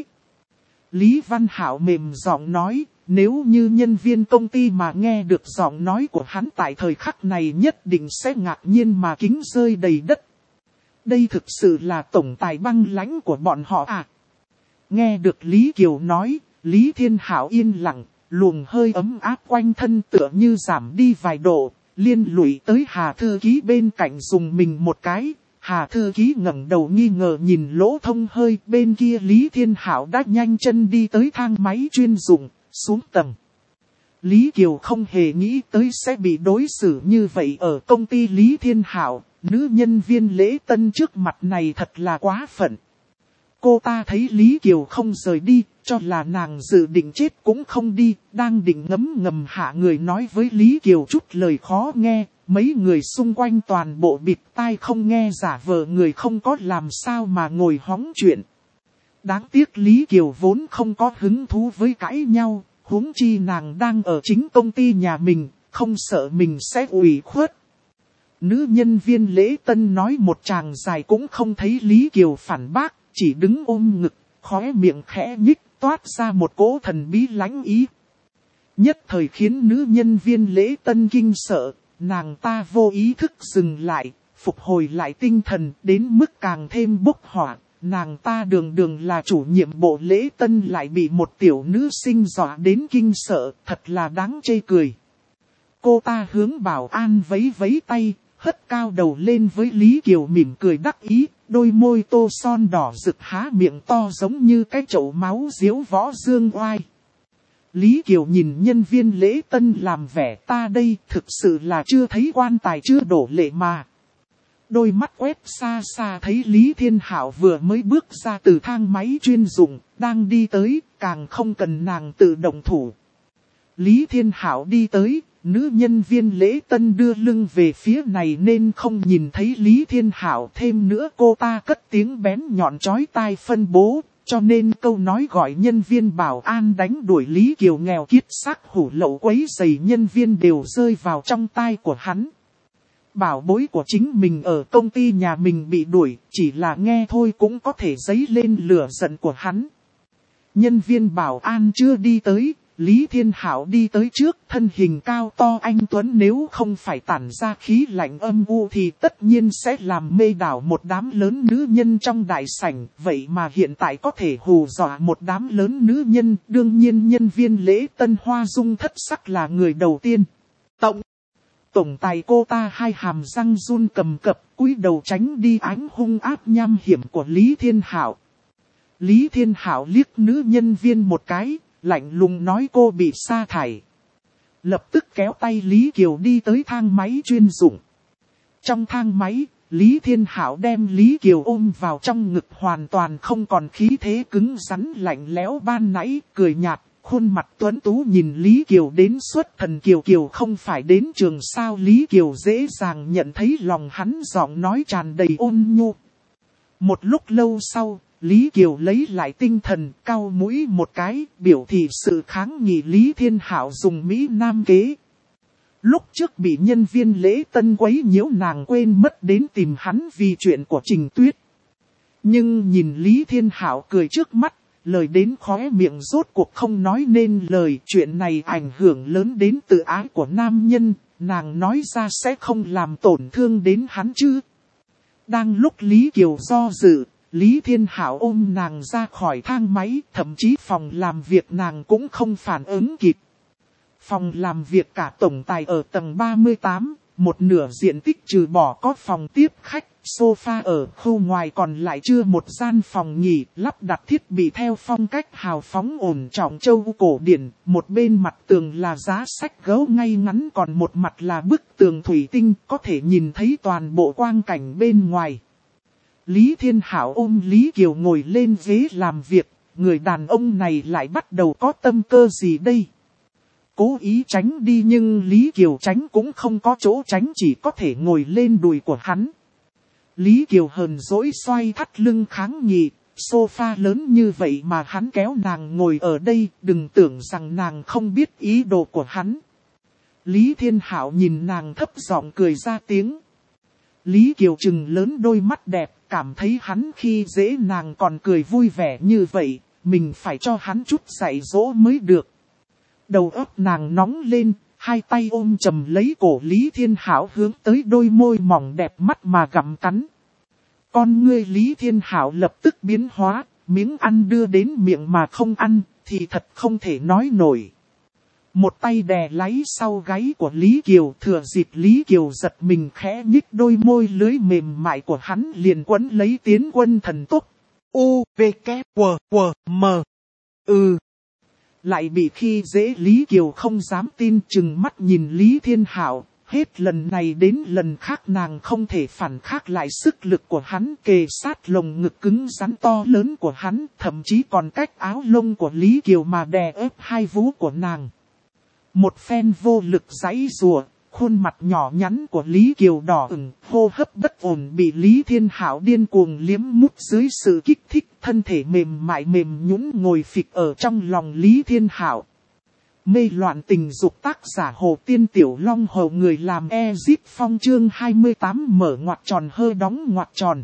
Lý Văn Hảo mềm giọng nói, nếu như nhân viên công ty mà nghe được giọng nói của hắn tại thời khắc này nhất định sẽ ngạc nhiên mà kính rơi đầy đất. Đây thực sự là tổng tài băng lãnh của bọn họ à? Nghe được Lý Kiều nói, Lý Thiên Hảo yên lặng. Luồng hơi ấm áp quanh thân tựa như giảm đi vài độ, liên lụy tới Hà Thư Ký bên cạnh dùng mình một cái. Hà Thư Ký ngẩng đầu nghi ngờ nhìn lỗ thông hơi, bên kia Lý Thiên Hảo đã nhanh chân đi tới thang máy chuyên dụng, xuống tầng. Lý Kiều không hề nghĩ tới sẽ bị đối xử như vậy ở công ty Lý Thiên Hảo, nữ nhân viên lễ tân trước mặt này thật là quá phận. Cô ta thấy Lý Kiều không rời đi, cho là nàng dự định chết cũng không đi, đang định ngấm ngầm hạ người nói với Lý Kiều chút lời khó nghe, mấy người xung quanh toàn bộ bịt tai không nghe giả vờ người không có làm sao mà ngồi hóng chuyện. Đáng tiếc Lý Kiều vốn không có hứng thú với cãi nhau, huống chi nàng đang ở chính công ty nhà mình, không sợ mình sẽ ủy khuất. Nữ nhân viên lễ tân nói một tràng dài cũng không thấy Lý Kiều phản bác, chỉ đứng ôm ngực, khóe miệng khẽ nhích, toát ra một cỗ thần bí lãnh ý. Nhất thời khiến nữ nhân viên lễ tân kinh sợ, nàng ta vô ý thức dừng lại, phục hồi lại tinh thần đến mức càng thêm bốc hỏa. Nàng ta đường đường là chủ nhiệm bộ lễ tân lại bị một tiểu nữ sinh dọa đến kinh sợ, thật là đáng chê cười. Cô ta hướng bảo an vấy vấy tay, hất cao đầu lên với Lý Kiều mỉm cười đắc ý, đôi môi tô son đỏ rực há miệng to giống như cái chậu máu diếu võ dương oai. Lý Kiều nhìn nhân viên lễ tân làm vẻ ta đây thực sự là chưa thấy quan tài chưa đổ lệ mà. Đôi mắt quét xa xa thấy Lý Thiên Hảo vừa mới bước ra từ thang máy chuyên dụng, đang đi tới, càng không cần nàng tự động thủ. Lý Thiên Hảo đi tới, nữ nhân viên lễ tân đưa lưng về phía này nên không nhìn thấy Lý Thiên Hảo, thêm nữa cô ta cất tiếng bén nhọn chói tai phân bố, cho nên câu nói gọi nhân viên bảo an đánh đuổi Lý Kiều nghèo kiết xác hủ lậu quấy rầy nhân viên đều rơi vào trong tai của hắn. Bảo bối của chính mình ở công ty nhà mình bị đuổi, chỉ là nghe thôi cũng có thể dấy lên lửa giận của hắn. Nhân viên bảo an chưa đi tới, Lý Thiên Hạo đi tới trước, thân hình cao to anh tuấn, nếu không phải tản ra khí lạnh âm u thì tất nhiên sẽ làm mê đảo một đám lớn nữ nhân trong đại sảnh. Vậy mà hiện tại có thể hù dọa một đám lớn nữ nhân, đương nhiên nhân viên lễ tân Hoa Dung thất sắc là người đầu tiên. Tổng, tổng tài cô ta hai hàm răng run cầm cập, cúi đầu tránh đi ánh hung ác nham hiểm của Lý Thiên Hạo. Lý Thiên Hạo liếc nữ nhân viên một cái, lạnh lùng nói cô bị sa thải. Lập tức kéo tay Lý Kiều đi tới thang máy chuyên dụng. Trong thang máy, Lý Thiên Hạo đem Lý Kiều ôm vào trong ngực, hoàn toàn không còn khí thế cứng rắn lạnh lẽo ban nãy, cười nhạt, khuôn mặt tuấn tú nhìn Lý Kiều đến xuất thần. Kiều Kiều không phải đến trường sao? Lý Kiều dễ dàng nhận thấy lòng hắn, giọng nói tràn đầy ôn nhu. Một lúc lâu sau, Lý Kiều lấy lại tinh thần, cau mũi một cái, biểu thị sự kháng nghị Lý Thiên Hạo dùng Mỹ Nam kế. Lúc trước bị nhân viên lễ tân quấy nhiễu, nàng quên mất đến tìm hắn vì chuyện của Trình Tuyết. Nhưng nhìn Lý Thiên Hạo cười trước mắt, lời đến khóe miệng rốt cuộc không nói nên lời. Chuyện này ảnh hưởng lớn đến tự ái của nam nhân, nàng nói ra sẽ không làm tổn thương đến hắn chứ. Đang lúc Lý Kiều do dự, Lý Thiên Hạo ôm nàng ra khỏi thang máy, thậm chí phòng làm việc nàng cũng không phản ứng kịp. Phòng làm việc cả tổng tài ở tầng ba mươi tám, một nửa diện tích trừ bỏ có phòng tiếp khách, sofa ở khu ngoài, còn lại chưa một gian phòng nghỉ, lắp đặt thiết bị theo phong cách hào phóng ổn trọng châu cổ điển. Một bên mặt tường là giá sách gấu ngay ngắn, còn một mặt là bức tường thủy tinh, có thể nhìn thấy toàn bộ quang cảnh bên ngoài. Lý Thiên Hạo ôm Lý Kiều ngồi lên ghế làm việc, người đàn ông này lại bắt đầu có tâm cơ gì đây? Cố ý tránh đi nhưng Lý Kiều tránh cũng không có chỗ tránh, chỉ có thể ngồi lên đùi của hắn. Lý Kiều hờn dỗi xoay thắt lưng kháng nghị, sofa lớn như vậy mà hắn kéo nàng ngồi ở đây, đừng tưởng rằng nàng không biết ý đồ của hắn. Lý Thiên Hạo nhìn nàng thấp giọng cười ra tiếng. Lý Kiều trừng lớn đôi mắt đẹp, cảm thấy hắn khi dễ nàng còn cười vui vẻ như vậy, mình phải cho hắn chút dạy dỗ mới được. Đầu óc nàng nóng lên, hai tay ôm chầm lấy cổ Lý Thiên Hạo hướng tới đôi môi mỏng đẹp mắt mà gặm cắn. Con ngươi Lý Thiên Hạo lập tức biến hóa, miếng ăn đưa đến miệng mà không ăn, thì thật không thể nói nổi. Một tay đè lấy sau gáy của Lý Kiều, thừa dịp Lý Kiều giật mình khẽ nhích, đôi môi lưới mềm mại của hắn liền quấn lấy tiến quân thần tốc. U, V, K, W, W, M. Ừ. Lại bị khi dễ, Lý Kiều không dám tin, chừng mắt nhìn Lý Thiên Hạo. Hết lần này đến lần khác nàng không thể phản kháng lại sức lực của hắn, kề sát lồng ngực cứng rắn to lớn của hắn, thậm chí còn cách áo lông của Lý Kiều mà đè ép hai vú của nàng. Một phen vô lực giãy giụa, khuôn mặt nhỏ nhắn của Lý Kiều đỏ ửng, hô hấp bất ổn bị Lý Thiên Hạo điên cuồng liếm mút dưới sự kích thích, thân thể mềm mại mềm nhũn ngồi phịch ở trong lòng Lý Thiên Hạo. Mê loạn tình dục, tác giả Hồ Tiên Tiểu Long Hầu, người làm Ezip Phong, chương hai mươi tám mở ngoặc tròn hơ đóng ngoặc tròn.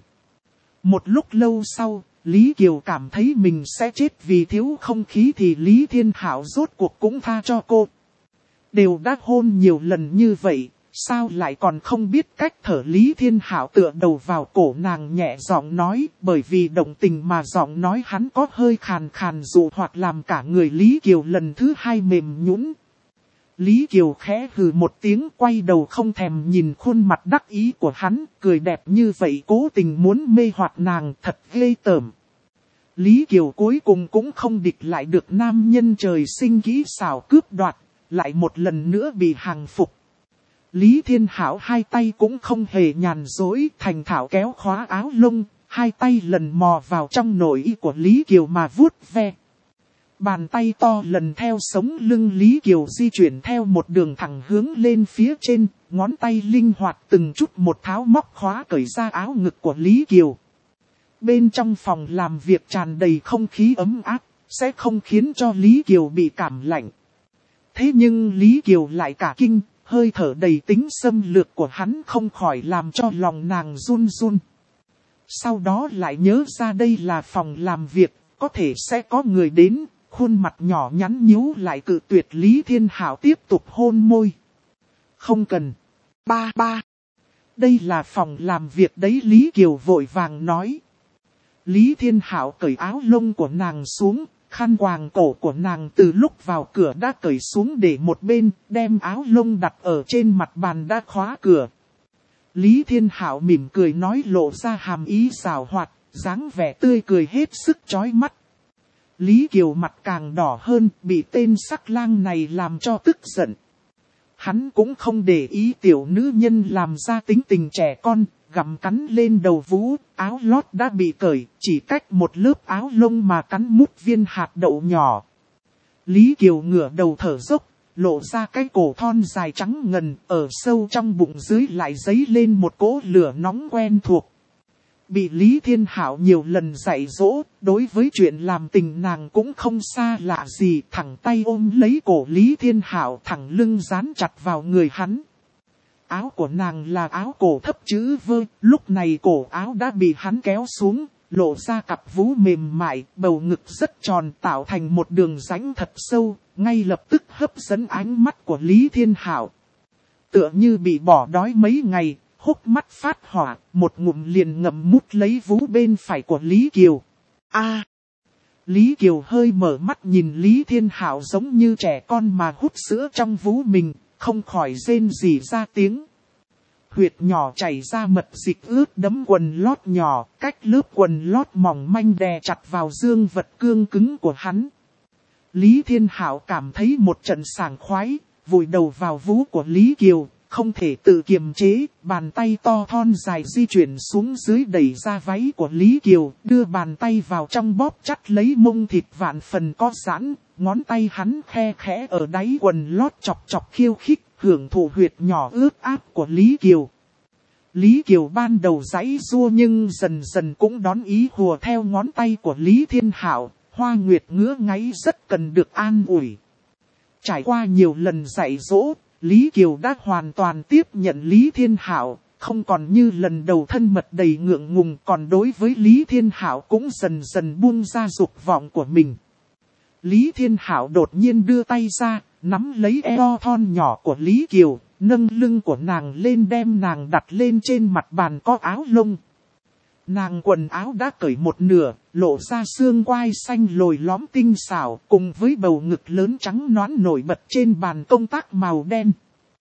Một lúc lâu sau, Lý Kiều cảm thấy mình sẽ chết vì thiếu không khí thì Lý Thiên Hạo rốt cuộc cũng tha cho cô. Đều đã hôn nhiều lần như vậy, sao lại còn không biết cách thở? Lý Thiên Hạo tựa đầu vào cổ nàng nhẹ giọng nói, bởi vì động tình mà giọng nói hắn có hơi khàn khàn dụ hoặc làm cả người Lý Kiều lần thứ hai mềm nhũn. Lý Kiều khẽ hừ một tiếng, quay đầu không thèm nhìn khuôn mặt đắc ý của hắn, cười đẹp như vậy cố tình muốn mê hoặc nàng, thật ghê tởm. Lý Kiều cuối cùng cũng không địch lại được nam nhân trời sinh kỹ xảo cướp đoạt, lại một lần nữa bị hàng phục. Lý Thiên Hạo hai tay cũng không hề nhàn dối, thành thạo kéo khóa áo lông, hai tay lần mò vào trong nội y của Lý Kiều mà vuốt ve. Bàn tay to lần theo sống lưng Lý Kiều di chuyển theo một đường thẳng hướng lên phía trên, ngón tay linh hoạt từng chút một tháo móc khóa cởi ra áo ngực của Lý Kiều. Bên trong phòng làm việc tràn đầy không khí ấm áp, sẽ không khiến cho Lý Kiều bị cảm lạnh. Thế nhưng Lý Kiều lại cả kinh, hơi thở đầy tính xâm lược của hắn không khỏi làm cho lòng nàng run run. Sau đó lại nhớ ra đây là phòng làm việc, có thể sẽ có người đến, khuôn mặt nhỏ nhắn nhíu lại cự tuyệt Lý Thiên Hảo tiếp tục hôn môi. Không cần. Ba ba. Đây là phòng làm việc đấy, Lý Kiều vội vàng nói. Lý Thiên Hảo cởi áo lông của nàng xuống, khăn quàng cổ của nàng từ lúc vào cửa đã cởi xuống để một bên, đem áo lông đặt ở trên mặt bàn đã khóa cửa. Lý Thiên Hảo mỉm cười nói lộ ra hàm ý xảo hoạt, dáng vẻ tươi cười hết sức chói mắt. Lý Kiều mặt càng đỏ hơn, bị tên sắc lang này làm cho tức giận. Hắn cũng không để ý tiểu nữ nhân làm ra tính tình trẻ con, gặm cắn lên đầu vú, áo lót đã bị cởi, chỉ cách một lớp áo lông mà cắn mút viên hạt đậu nhỏ. Lý Kiều ngửa đầu thở dốc, lộ ra cái cổ thon dài trắng ngần, ở sâu trong bụng dưới lại dấy lên một cỗ lửa nóng quen thuộc. Bị Lý Thiên Hảo nhiều lần dạy dỗ, đối với chuyện làm tình nàng cũng không xa lạ gì, thẳng tay ôm lấy cổ Lý Thiên Hảo, thẳng lưng dán chặt vào người hắn. Áo của nàng là áo cổ thấp chữ vơ, lúc này cổ áo đã bị hắn kéo xuống, lộ ra cặp vú mềm mại, bầu ngực rất tròn tạo thành một đường rãnh thật sâu, ngay lập tức hấp dẫn ánh mắt của Lý Thiên Hảo. Tựa như bị bỏ đói mấy ngày, hốc mắt phát hỏa, một ngụm liền ngậm mút lấy vú bên phải của Lý Kiều. A! Lý Kiều hơi mở mắt nhìn Lý Thiên Hảo giống như trẻ con mà hút sữa trong vú mình, không khỏi rên rỉ ra tiếng. Huyệt nhỏ chảy ra mật dịch ướt đẫm quần lót nhỏ, cách lớp quần lót mỏng manh đè chặt vào dương vật cương cứng của hắn. Lý Thiên Hảo cảm thấy một trận sảng khoái, vùi đầu vào vú của Lý Kiều, không thể tự kiềm chế, bàn tay to thon dài di chuyển xuống dưới đẩy ra váy của Lý Kiều, đưa bàn tay vào trong bóp chặt lấy mông thịt vạn phần có giãn, ngón tay hắn khe khẽ ở đáy quần lót chọc chọc khiêu khích, hưởng thụ huyệt nhỏ ướt áp của Lý Kiều. Lý Kiều ban đầu giãy giụa nhưng dần dần cũng đón ý hùa theo ngón tay của Lý Thiên Hảo, Hoa Nguyệt ngứa ngáy rất cần được an ủi. Trải qua nhiều lần dạy dỗ, Lý Kiều đã hoàn toàn tiếp nhận Lý Thiên Hảo, không còn như lần đầu thân mật đầy ngượng ngùng, còn đối với Lý Thiên Hảo cũng dần dần buông ra dục vọng của mình. Lý Thiên Hảo đột nhiên đưa tay ra, nắm lấy eo thon nhỏ của Lý Kiều, nâng lưng của nàng lên đem nàng đặt lên trên mặt bàn có áo lông. Nàng quần áo đã cởi một nửa, lộ ra xương quai xanh lồi lõm tinh xảo, cùng với bầu ngực lớn trắng nõn nổi bật trên bàn công tác màu đen.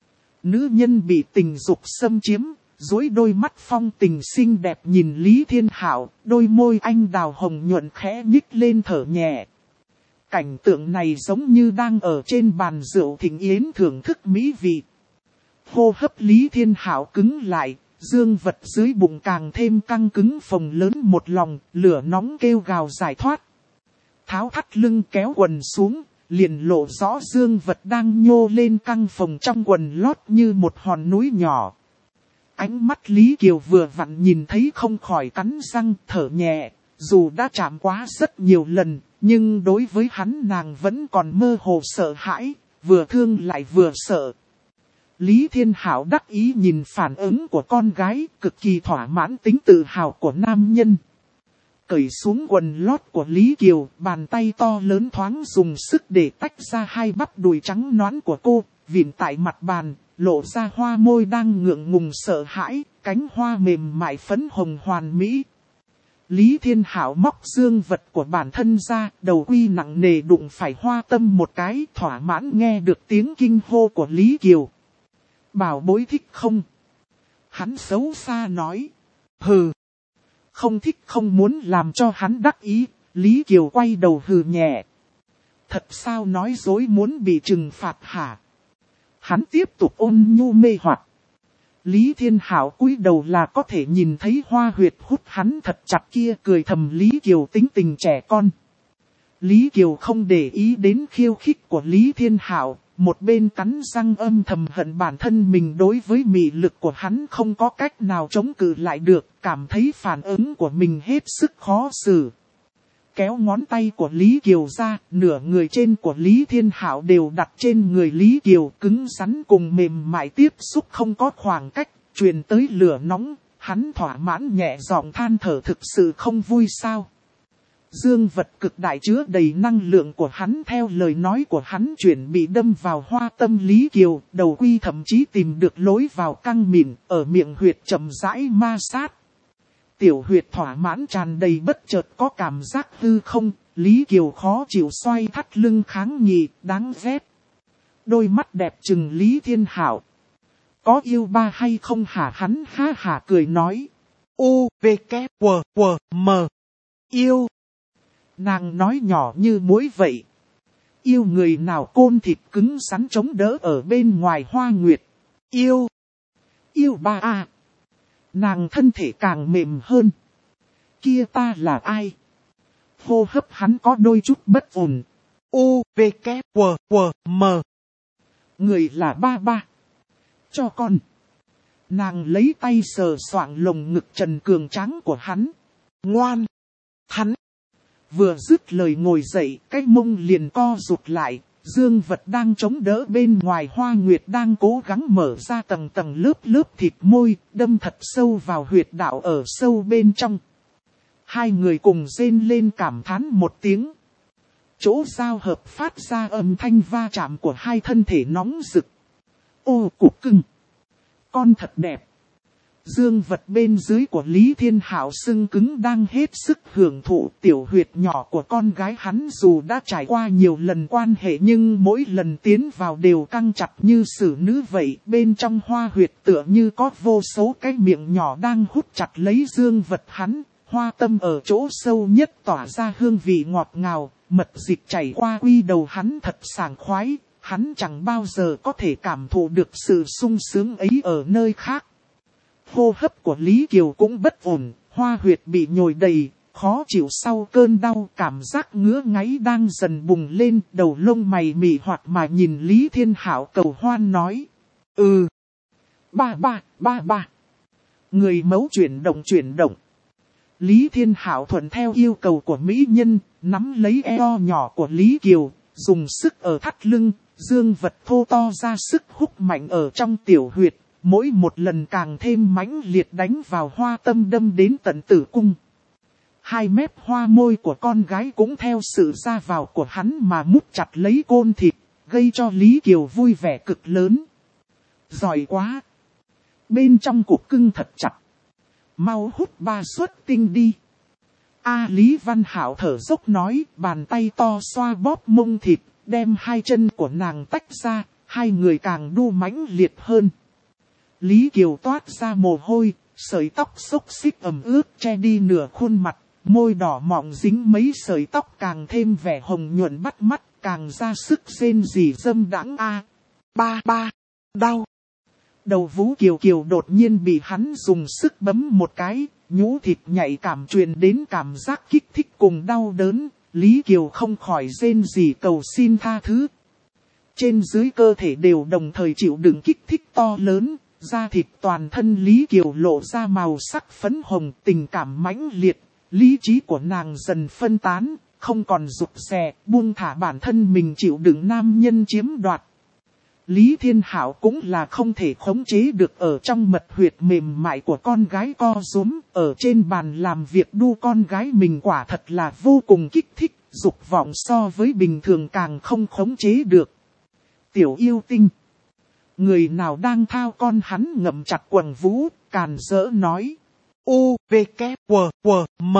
Nữ nhân bị tình dục xâm chiếm, duỗi đôi mắt phong tình xinh đẹp nhìn Lý Thiên Hảo, đôi môi anh đào hồng nhuận khẽ nhích lên thở nhẹ. Cảnh tượng này giống như đang ở trên bàn rượu thịnh yến thưởng thức mỹ vị. Hô hấp Lý Thiên Hảo cứng lại, dương vật dưới bụng càng thêm căng cứng phồng lớn một lòng, lửa nóng kêu gào giải thoát. Tháo thắt lưng kéo quần xuống, liền lộ rõ dương vật đang nhô lên căng phồng trong quần lót như một hòn núi nhỏ. Ánh mắt Lý Kiều vừa vặn nhìn thấy không khỏi cắn răng thở nhẹ, dù đã chạm quá rất nhiều lần, nhưng đối với hắn nàng vẫn còn mơ hồ sợ hãi, vừa thương lại vừa sợ. Lý Thiên Hảo đắc ý nhìn phản ứng của con gái, cực kỳ thỏa mãn tính tự hào của nam nhân. Cởi xuống quần lót của Lý Kiều, bàn tay to lớn thoáng dùng sức để tách ra hai bắp đùi trắng nõn của cô, vịn tại mặt bàn, lộ ra hoa môi đang ngượng ngùng sợ hãi, cánh hoa mềm mại phấn hồng hoàn mỹ. Lý Thiên Hảo móc dương vật của bản thân ra, đầu quy nặng nề đụng phải hoa tâm một cái, thỏa mãn nghe được tiếng kinh hô của Lý Kiều. Bảo bối thích không? Hắn xấu xa nói. Hừ. Không thích không muốn làm cho hắn đắc ý, Lý Kiều quay đầu hừ nhẹ. Thật sao nói dối muốn bị trừng phạt hả? Hắn tiếp tục ôn nhu mê hoặc. Lý Thiên Hảo cúi đầu là có thể nhìn thấy hoa huyệt hút hắn thật chặt kia, cười thầm Lý Kiều tính tình trẻ con. Lý Kiều không để ý đến khiêu khích của Lý Thiên Hảo, một bên cắn răng âm thầm hận bản thân mình đối với mị lực của hắn không có cách nào chống cự lại được, cảm thấy phản ứng của mình hết sức khó xử. Kéo ngón tay của Lý Kiều ra, nửa người trên của Lý Thiên Hảo đều đặt trên người Lý Kiều, cứng rắn cùng mềm mại tiếp xúc không có khoảng cách, truyền tới lửa nóng, hắn thỏa mãn nhẹ giọng than thở thực sự không vui sao. Dương vật cực đại chứa đầy năng lượng của hắn theo lời nói của hắn chuyển bị đâm vào hoa tâm Lý Kiều, đầu quy thậm chí tìm được lối vào căng mịn, ở miệng huyệt chậm rãi ma sát. Tiểu huyệt thỏa mãn tràn đầy bất chợt có cảm giác hư không, Lý Kiều khó chịu xoay thắt lưng kháng nghị, đáng ghét. Đôi mắt đẹp trừng Lý Thiên Hạo. Có yêu ba hay không hả? Hắn ha hả cười nói. U, V, K, W, W, M. Yêu. Nàng nói nhỏ như muỗi vậy. Yêu người nào côn thịt cứng rắn chống đỡ ở bên ngoài hoa nguyệt. Yêu. Yêu ba a. Nàng thân thể càng mềm hơn. Kia ta là ai? Hô hấp hắn có đôi chút bất ổn. U, V, K, W, W, M. Người là ba ba. Cho con. Nàng lấy tay sờ soạng lồng ngực trần cường tráng của hắn. Ngoan. Hắn. Vừa dứt lời ngồi dậy, cái mông liền co rụt lại. Dương vật đang chống đỡ bên ngoài hoa nguyệt đang cố gắng mở ra tầng tầng lớp lớp thịt môi, đâm thật sâu vào huyệt đạo ở sâu bên trong. Hai người cùng rên lên cảm thán một tiếng. Chỗ giao hợp phát ra âm thanh va chạm của hai thân thể nóng rực. Ô cục cưng. Con thật đẹp. Dương vật bên dưới của Lý Thiên Hạo sưng cứng đang hết sức hưởng thụ. Tiểu huyệt nhỏ của con gái hắn dù đã trải qua nhiều lần quan hệ nhưng mỗi lần tiến vào đều căng chặt như xử nữ vậy. Bên trong hoa huyệt tựa như có vô số cái miệng nhỏ đang hút chặt lấy dương vật hắn. Hoa tâm ở chỗ sâu nhất tỏa ra hương vị ngọt ngào, mật dịch chảy qua quy đầu hắn thật sảng khoái. Hắn chẳng bao giờ có thể cảm thụ được sự sung sướng ấy ở nơi khác. Hô hấp của Lý Kiều cũng bất ổn, hoa huyệt bị nhồi đầy, khó chịu sau cơn đau, cảm giác ngứa ngáy đang dần bùng lên, đầu lông mày mị hoạt mà nhìn Lý Thiên Hạo cầu hoan nói. Ừ. Ba ba, ba ba. Người mấu chuyển động chuyển động. Lý Thiên Hạo thuận theo yêu cầu của mỹ nhân, nắm lấy eo nhỏ của Lý Kiều, dùng sức ở thắt lưng, dương vật thô to ra sức hút mạnh ở trong tiểu huyệt. Mỗi một lần càng thêm mãnh liệt đánh vào hoa tâm đâm đến tận tử cung. Hai mép hoa môi của con gái cũng theo sự ra vào của hắn mà mút chặt lấy côn thịt, gây cho Lý Kiều vui vẻ cực lớn. Giỏi quá! Bên trong cục cưng thật chặt. Mau hút ba suất tinh đi. A Lý Văn Hạo thở dốc nói, bàn tay to xoa bóp mông thịt, đem hai chân của nàng tách ra, hai người càng đu mãnh liệt hơn. Lý Kiều toát ra mồ hôi, sợi tóc xốc xích ẩm ướt che đi nửa khuôn mặt, môi đỏ mọng dính mấy sợi tóc càng thêm vẻ hồng nhuận bắt mắt, càng ra sức rên rỉ dâm đãng a. Ba ba, đau. Đầu vú Kiều Kiều đột nhiên bị hắn dùng sức bấm một cái, nhũ thịt nhạy cảm truyền đến cảm giác kích thích cùng đau đớn, Lý Kiều không khỏi rên rỉ cầu xin tha thứ. Trên dưới cơ thể đều đồng thời chịu đựng kích thích to lớn. Da thịt toàn thân Lý Kiều lộ ra màu sắc phấn hồng, tình cảm mãnh liệt, lý trí của nàng dần phân tán, không còn rụt rè, buông thả bản thân mình chịu đựng nam nhân chiếm đoạt. Lý Thiên Hạo cũng là không thể khống chế được ở trong mật huyệt mềm mại của con gái co rúm, ở trên bàn làm việc đu con gái mình quả thật là vô cùng kích thích, dục vọng so với bình thường càng không khống chế được. Tiểu yêu tinh. Người nào đang thao con hắn ngậm chặt quần vú, càn rỡ nói. U, V, K, W, W, M.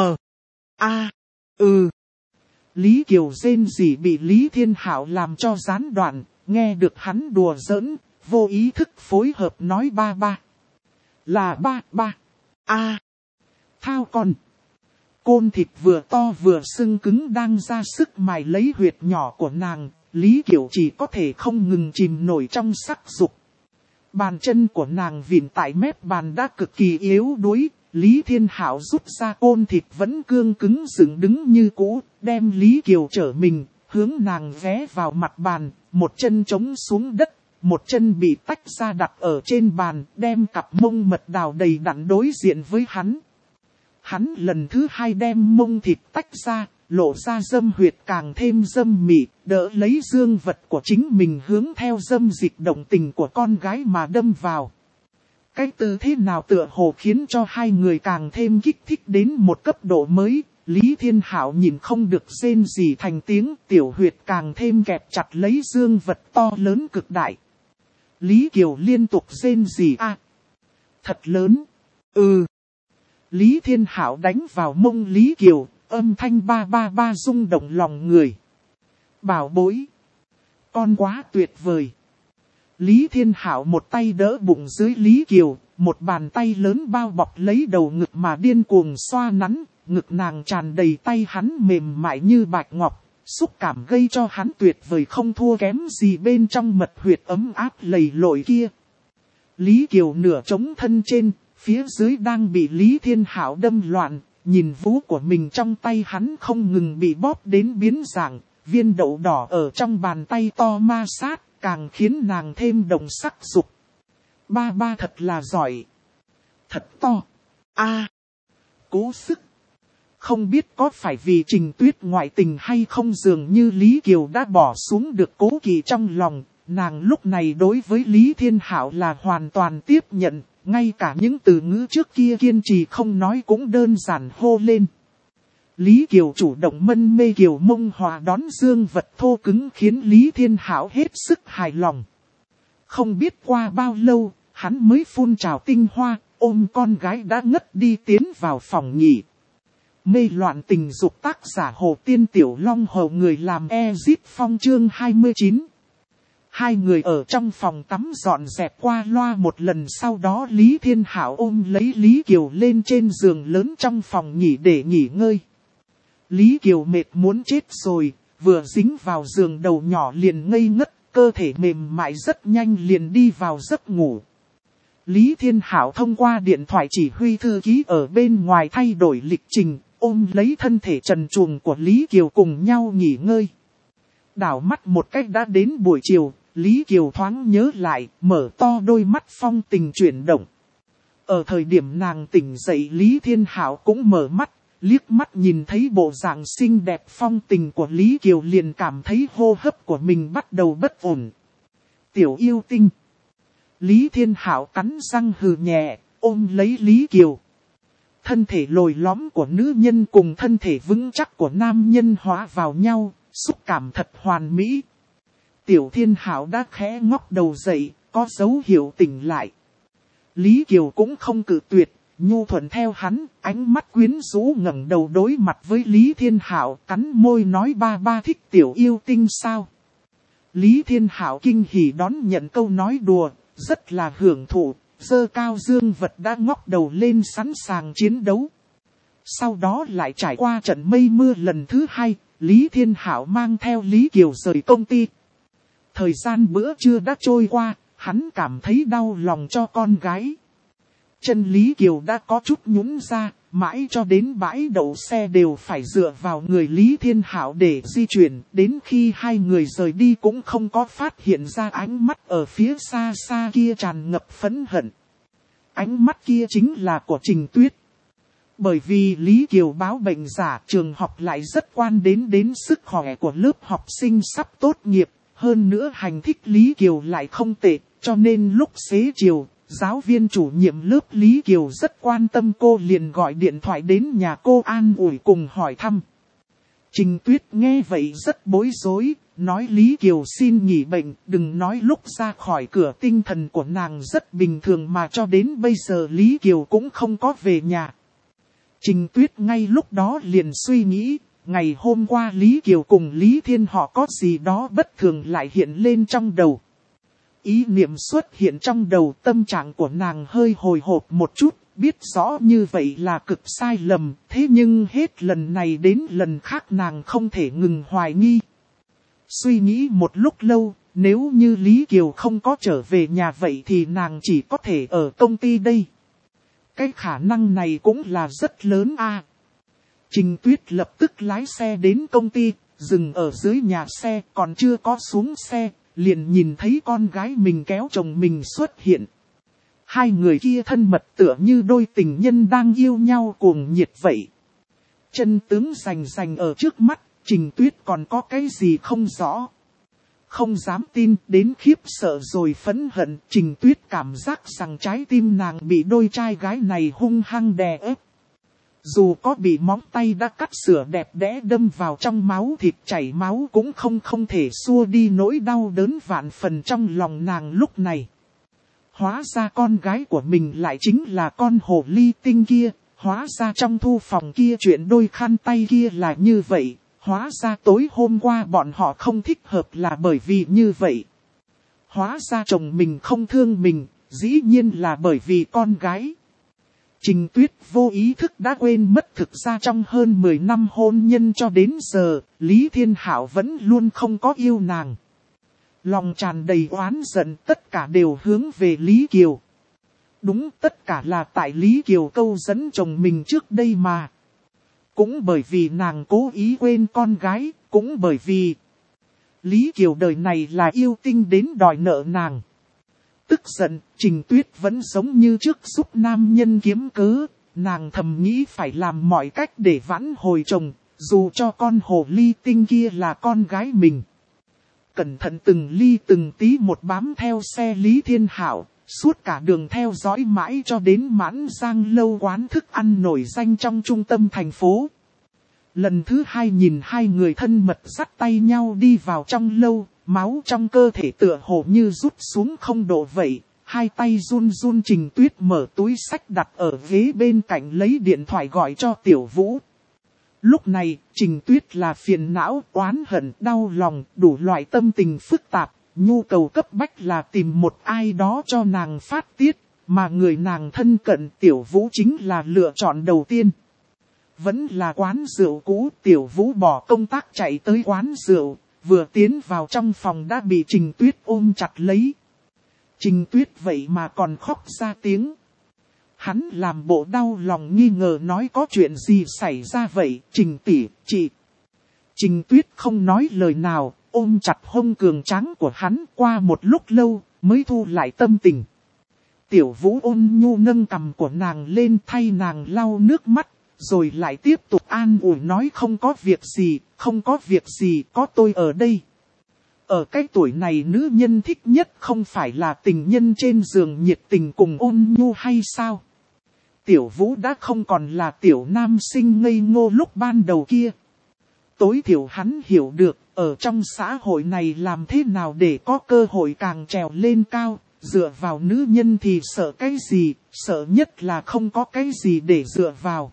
A. Ừ. Lý Kiều rên rỉ bị Lý Thiên Hạo làm cho gián đoạn, nghe được hắn đùa giỡn, vô ý thức phối hợp nói ba ba. Là ba ba. A. Thao con. Côn thịt vừa to vừa sưng cứng đang ra sức mài lấy huyệt nhỏ của nàng. Lý Kiều chỉ có thể không ngừng chìm nổi trong sắc dục. Bàn chân của nàng vịn tại mép bàn đã cực kỳ yếu đuối. Lý Thiên Hạo rút ra côn thịt vẫn cương cứng dựng đứng như cũ, đem Lý Kiều trở mình, hướng nàng ghé vào mặt bàn, một chân chống xuống đất, một chân bị tách ra đặt ở trên bàn, đem cặp mông mật đào đầy đặn đối diện với hắn. Hắn lần thứ hai đem mông thịt tách ra, lộ ra dâm huyệt càng thêm dâm mị, đỡ lấy dương vật của chính mình hướng theo dâm dịch động tình của con gái mà đâm vào. Cái tư thế nào tựa hồ khiến cho hai người càng thêm kích thích đến một cấp độ mới, Lý Thiên Hạo nhìn không được rên gì thành tiếng, tiểu huyệt càng thêm kẹp chặt lấy dương vật to lớn cực đại. Lý Kiều liên tục rên gì a, thật lớn. Ừ. Lý Thiên Hạo đánh vào mông Lý Kiều, âm thanh ba ba ba rung động lòng người. Bảo bối. Con quá tuyệt vời. Lý Thiên Hạo một tay đỡ bụng dưới Lý Kiều, một bàn tay lớn bao bọc lấy đầu ngực mà điên cuồng xoa nắn, ngực nàng tràn đầy tay hắn mềm mại như bạch ngọc, xúc cảm gây cho hắn tuyệt vời không thua kém gì bên trong mật huyệt ấm áp lầy lội kia. Lý Kiều nửa trống thân trên, phía dưới đang bị Lý Thiên Hạo đâm loạn, nhìn vú của mình trong tay hắn không ngừng bị bóp đến biến dạng, viên đậu đỏ ở trong bàn tay to ma sát, càng khiến nàng thêm động sắc dục. Ba ba thật là giỏi. Thật to. A, cố sức. Không biết có phải vì Trình Tuyết ngoại tình hay không, dường như Lý Kiều đã bỏ xuống được cố kỵ trong lòng. Nàng lúc này đối với Lý Thiên Hạo là hoàn toàn tiếp nhận, ngay cả những từ ngữ trước kia kiên trì không nói cũng đơn giản hô lên. Lý Kiều chủ động mân mê Kiều mông hòa đón dương vật thô cứng khiến Lý Thiên Hạo hết sức hài lòng. Không biết qua bao lâu, hắn mới phun trào tinh hoa, ôm con gái đã ngất đi tiến vào phòng nghỉ. Mê loạn tình dục, tác giả Hồ Tiên Tiểu Long Hầu, người làm Ezit Phong, chương hai mươi chín. Hai người ở trong phòng tắm dọn dẹp qua loa một lần, sau đó Lý Thiên Hạo ôm lấy Lý Kiều lên trên giường lớn trong phòng nghỉ để nghỉ ngơi. Lý Kiều mệt muốn chết rồi, vừa dính vào giường đầu nhỏ liền ngây ngất, cơ thể mềm mại rất nhanh liền đi vào giấc ngủ. Lý Thiên Hạo thông qua điện thoại chỉ huy thư ký ở bên ngoài thay đổi lịch trình, ôm lấy thân thể trần truồng của Lý Kiều cùng nhau nghỉ ngơi. Đảo mắt một cách đã đến buổi chiều, Lý Kiều thoáng nhớ lại, mở to đôi mắt phong tình chuyển động. Ở thời điểm nàng tỉnh dậy, Lý Thiên Hạo cũng mở mắt, liếc mắt nhìn thấy bộ dạng xinh đẹp phong tình của Lý Kiều liền cảm thấy hô hấp của mình bắt đầu bất ổn. Tiểu yêu tinh. Lý Thiên Hạo cắn răng hừ nhẹ, ôm lấy Lý Kiều. Thân thể lồi lõm của nữ nhân cùng thân thể vững chắc của nam nhân hóa vào nhau, xúc cảm thật hoàn mỹ. Tiểu Thiên Hạo đã khẽ ngóc đầu dậy, có dấu hiệu tỉnh lại. Lý Kiều cũng không cự tuyệt, nhu thuận theo hắn, ánh mắt quyến rũ ngẩng đầu đối mặt với Lý Thiên Hạo, cắn môi nói ba ba thích tiểu yêu tinh sao. Lý Thiên Hạo kinh hỉ đón nhận câu nói đùa, rất là hưởng thụ, giơ cao dương vật đã ngóc đầu lên sẵn sàng chiến đấu. Sau đó lại trải qua trận mây mưa lần thứ hai, Lý Thiên Hạo mang theo Lý Kiều rời công ty. Thời gian bữa trưa đã trôi qua, hắn cảm thấy đau lòng cho con gái. Chân Lý Kiều đã có chút nhũn ra, mãi cho đến bãi đậu xe đều phải dựa vào người Lý Thiên Hạo để di chuyển. Đến khi hai người rời đi cũng không có phát hiện ra ánh mắt ở phía xa xa kia tràn ngập phẫn hận. Ánh mắt kia chính là của Trình Tuyết. Bởi vì Lý Kiều báo bệnh giả, trường học lại rất quan đến đến sức khỏe của lớp học sinh sắp tốt nghiệp. Hơn nữa hành thích Lý Kiều lại không tệ, cho nên lúc xế chiều, giáo viên chủ nhiệm lớp Lý Kiều rất quan tâm cô, liền gọi điện thoại đến nhà cô an ủi cùng hỏi thăm. Trình Tuyết nghe vậy rất bối rối, nói Lý Kiều xin nghỉ bệnh, đừng nói lúc ra khỏi cửa tinh thần của nàng rất bình thường mà cho đến bây giờ Lý Kiều cũng không có về nhà. Trình Tuyết ngay lúc đó liền suy nghĩ, ngày hôm qua Lý Kiều cùng Lý Thiên họ có gì đó bất thường lại hiện lên trong đầu. Ý niệm xuất hiện trong đầu, tâm trạng của nàng hơi hồi hộp một chút, biết rõ như vậy là cực sai lầm, thế nhưng hết lần này đến lần khác nàng không thể ngừng hoài nghi. Suy nghĩ một lúc lâu, nếu như Lý Kiều không có trở về nhà vậy thì nàng chỉ có thể ở công ty đây. Cái khả năng này cũng là rất lớn a. À. Trình Tuyết lập tức lái xe đến công ty, dừng ở dưới nhà xe, còn chưa có xuống xe, liền nhìn thấy con gái mình kéo chồng mình xuất hiện. Hai người kia thân mật tựa như đôi tình nhân đang yêu nhau cuồng nhiệt vậy. Chân tướng rành rành ở trước mắt, Trình Tuyết còn có cái gì không rõ. Không dám tin, đến khiếp sợ rồi phẫn hận, Trình Tuyết cảm giác rằng trái tim nàng bị đôi trai gái này hung hăng đè ép. Dù có bị móng tay đã cắt sửa đẹp đẽ đâm vào trong máu thịt chảy máu cũng không không thể xua đi nỗi đau đớn vạn phần trong lòng nàng lúc này. Hóa ra con gái của mình lại chính là con hồ ly tinh kia, hóa ra trong thu phòng kia chuyện đôi khăn tay kia là như vậy, hóa ra tối hôm qua bọn họ không thích hợp là bởi vì như vậy. Hóa ra chồng mình không thương mình, dĩ nhiên là bởi vì con gái. Trình Tuyết vô ý thức đã quên mất thực ra trong hơn mười năm hôn nhân cho đến giờ, Lý Thiên Hạo vẫn luôn không có yêu nàng. Lòng tràn đầy oán giận tất cả đều hướng về Lý Kiều. Đúng, tất cả là tại Lý Kiều câu dẫn chồng mình trước đây mà. Cũng bởi vì nàng cố ý quên con gái, cũng bởi vì Lý Kiều đời này là yêu tinh đến đòi nợ nàng. Tức giận, Trình Tuyết vẫn giống như trước giúp nam nhân kiếm cớ, nàng thầm nghĩ phải làm mọi cách để vãn hồi chồng, dù cho con hồ ly tinh kia là con gái mình. Cẩn thận từng ly từng tí một bám theo xe Lý Thiên Hạo, suốt cả đường theo dõi mãi cho đến Mãn Giang lâu quán thức ăn nổi danh trong trung tâm thành phố. Lần thứ hai nhìn hai người thân mật dắt tay nhau đi vào trong lâu, máu trong cơ thể tựa hồ như rút xuống không độ vậy. Hai tay run run Trình Tuyết mở túi sách đặt ở ghế bên cạnh lấy điện thoại gọi cho Tiểu Vũ. Lúc này, Trình Tuyết là phiền não, oán hận, đau lòng, đủ loại tâm tình phức tạp. Nhu cầu cấp bách là tìm một ai đó cho nàng phát tiết, mà người nàng thân cận Tiểu Vũ chính là lựa chọn đầu tiên. Vẫn là quán rượu cũ, Tiểu Vũ bỏ công tác chạy tới quán rượu, vừa tiến vào trong phòng đã bị Trình Tuyết ôm chặt lấy. Trình Tuyết vậy mà còn khóc ra tiếng. Hắn làm bộ đau lòng nghi ngờ nói có chuyện gì xảy ra vậy, Trình tỷ, chị. Trình Tuyết không nói lời nào, ôm chặt hông cường tráng của hắn qua một lúc lâu, mới thu lại tâm tình. Tiểu Vũ ôn nhu nâng cằm của nàng lên thay nàng lau nước mắt, rồi lại tiếp tục an ủi nói không có việc gì, không có việc gì, có tôi ở đây. Ở cái tuổi này nữ nhân thích nhất không phải là tình nhân trên giường nhiệt tình cùng ôn nhu hay sao? Tiểu Vũ đã không còn là tiểu nam sinh ngây ngô lúc ban đầu kia. Tối thiểu hắn hiểu được, ở trong xã hội này làm thế nào để có cơ hội càng trèo lên cao, dựa vào nữ nhân thì sợ cái gì, sợ nhất là không có cái gì để dựa vào.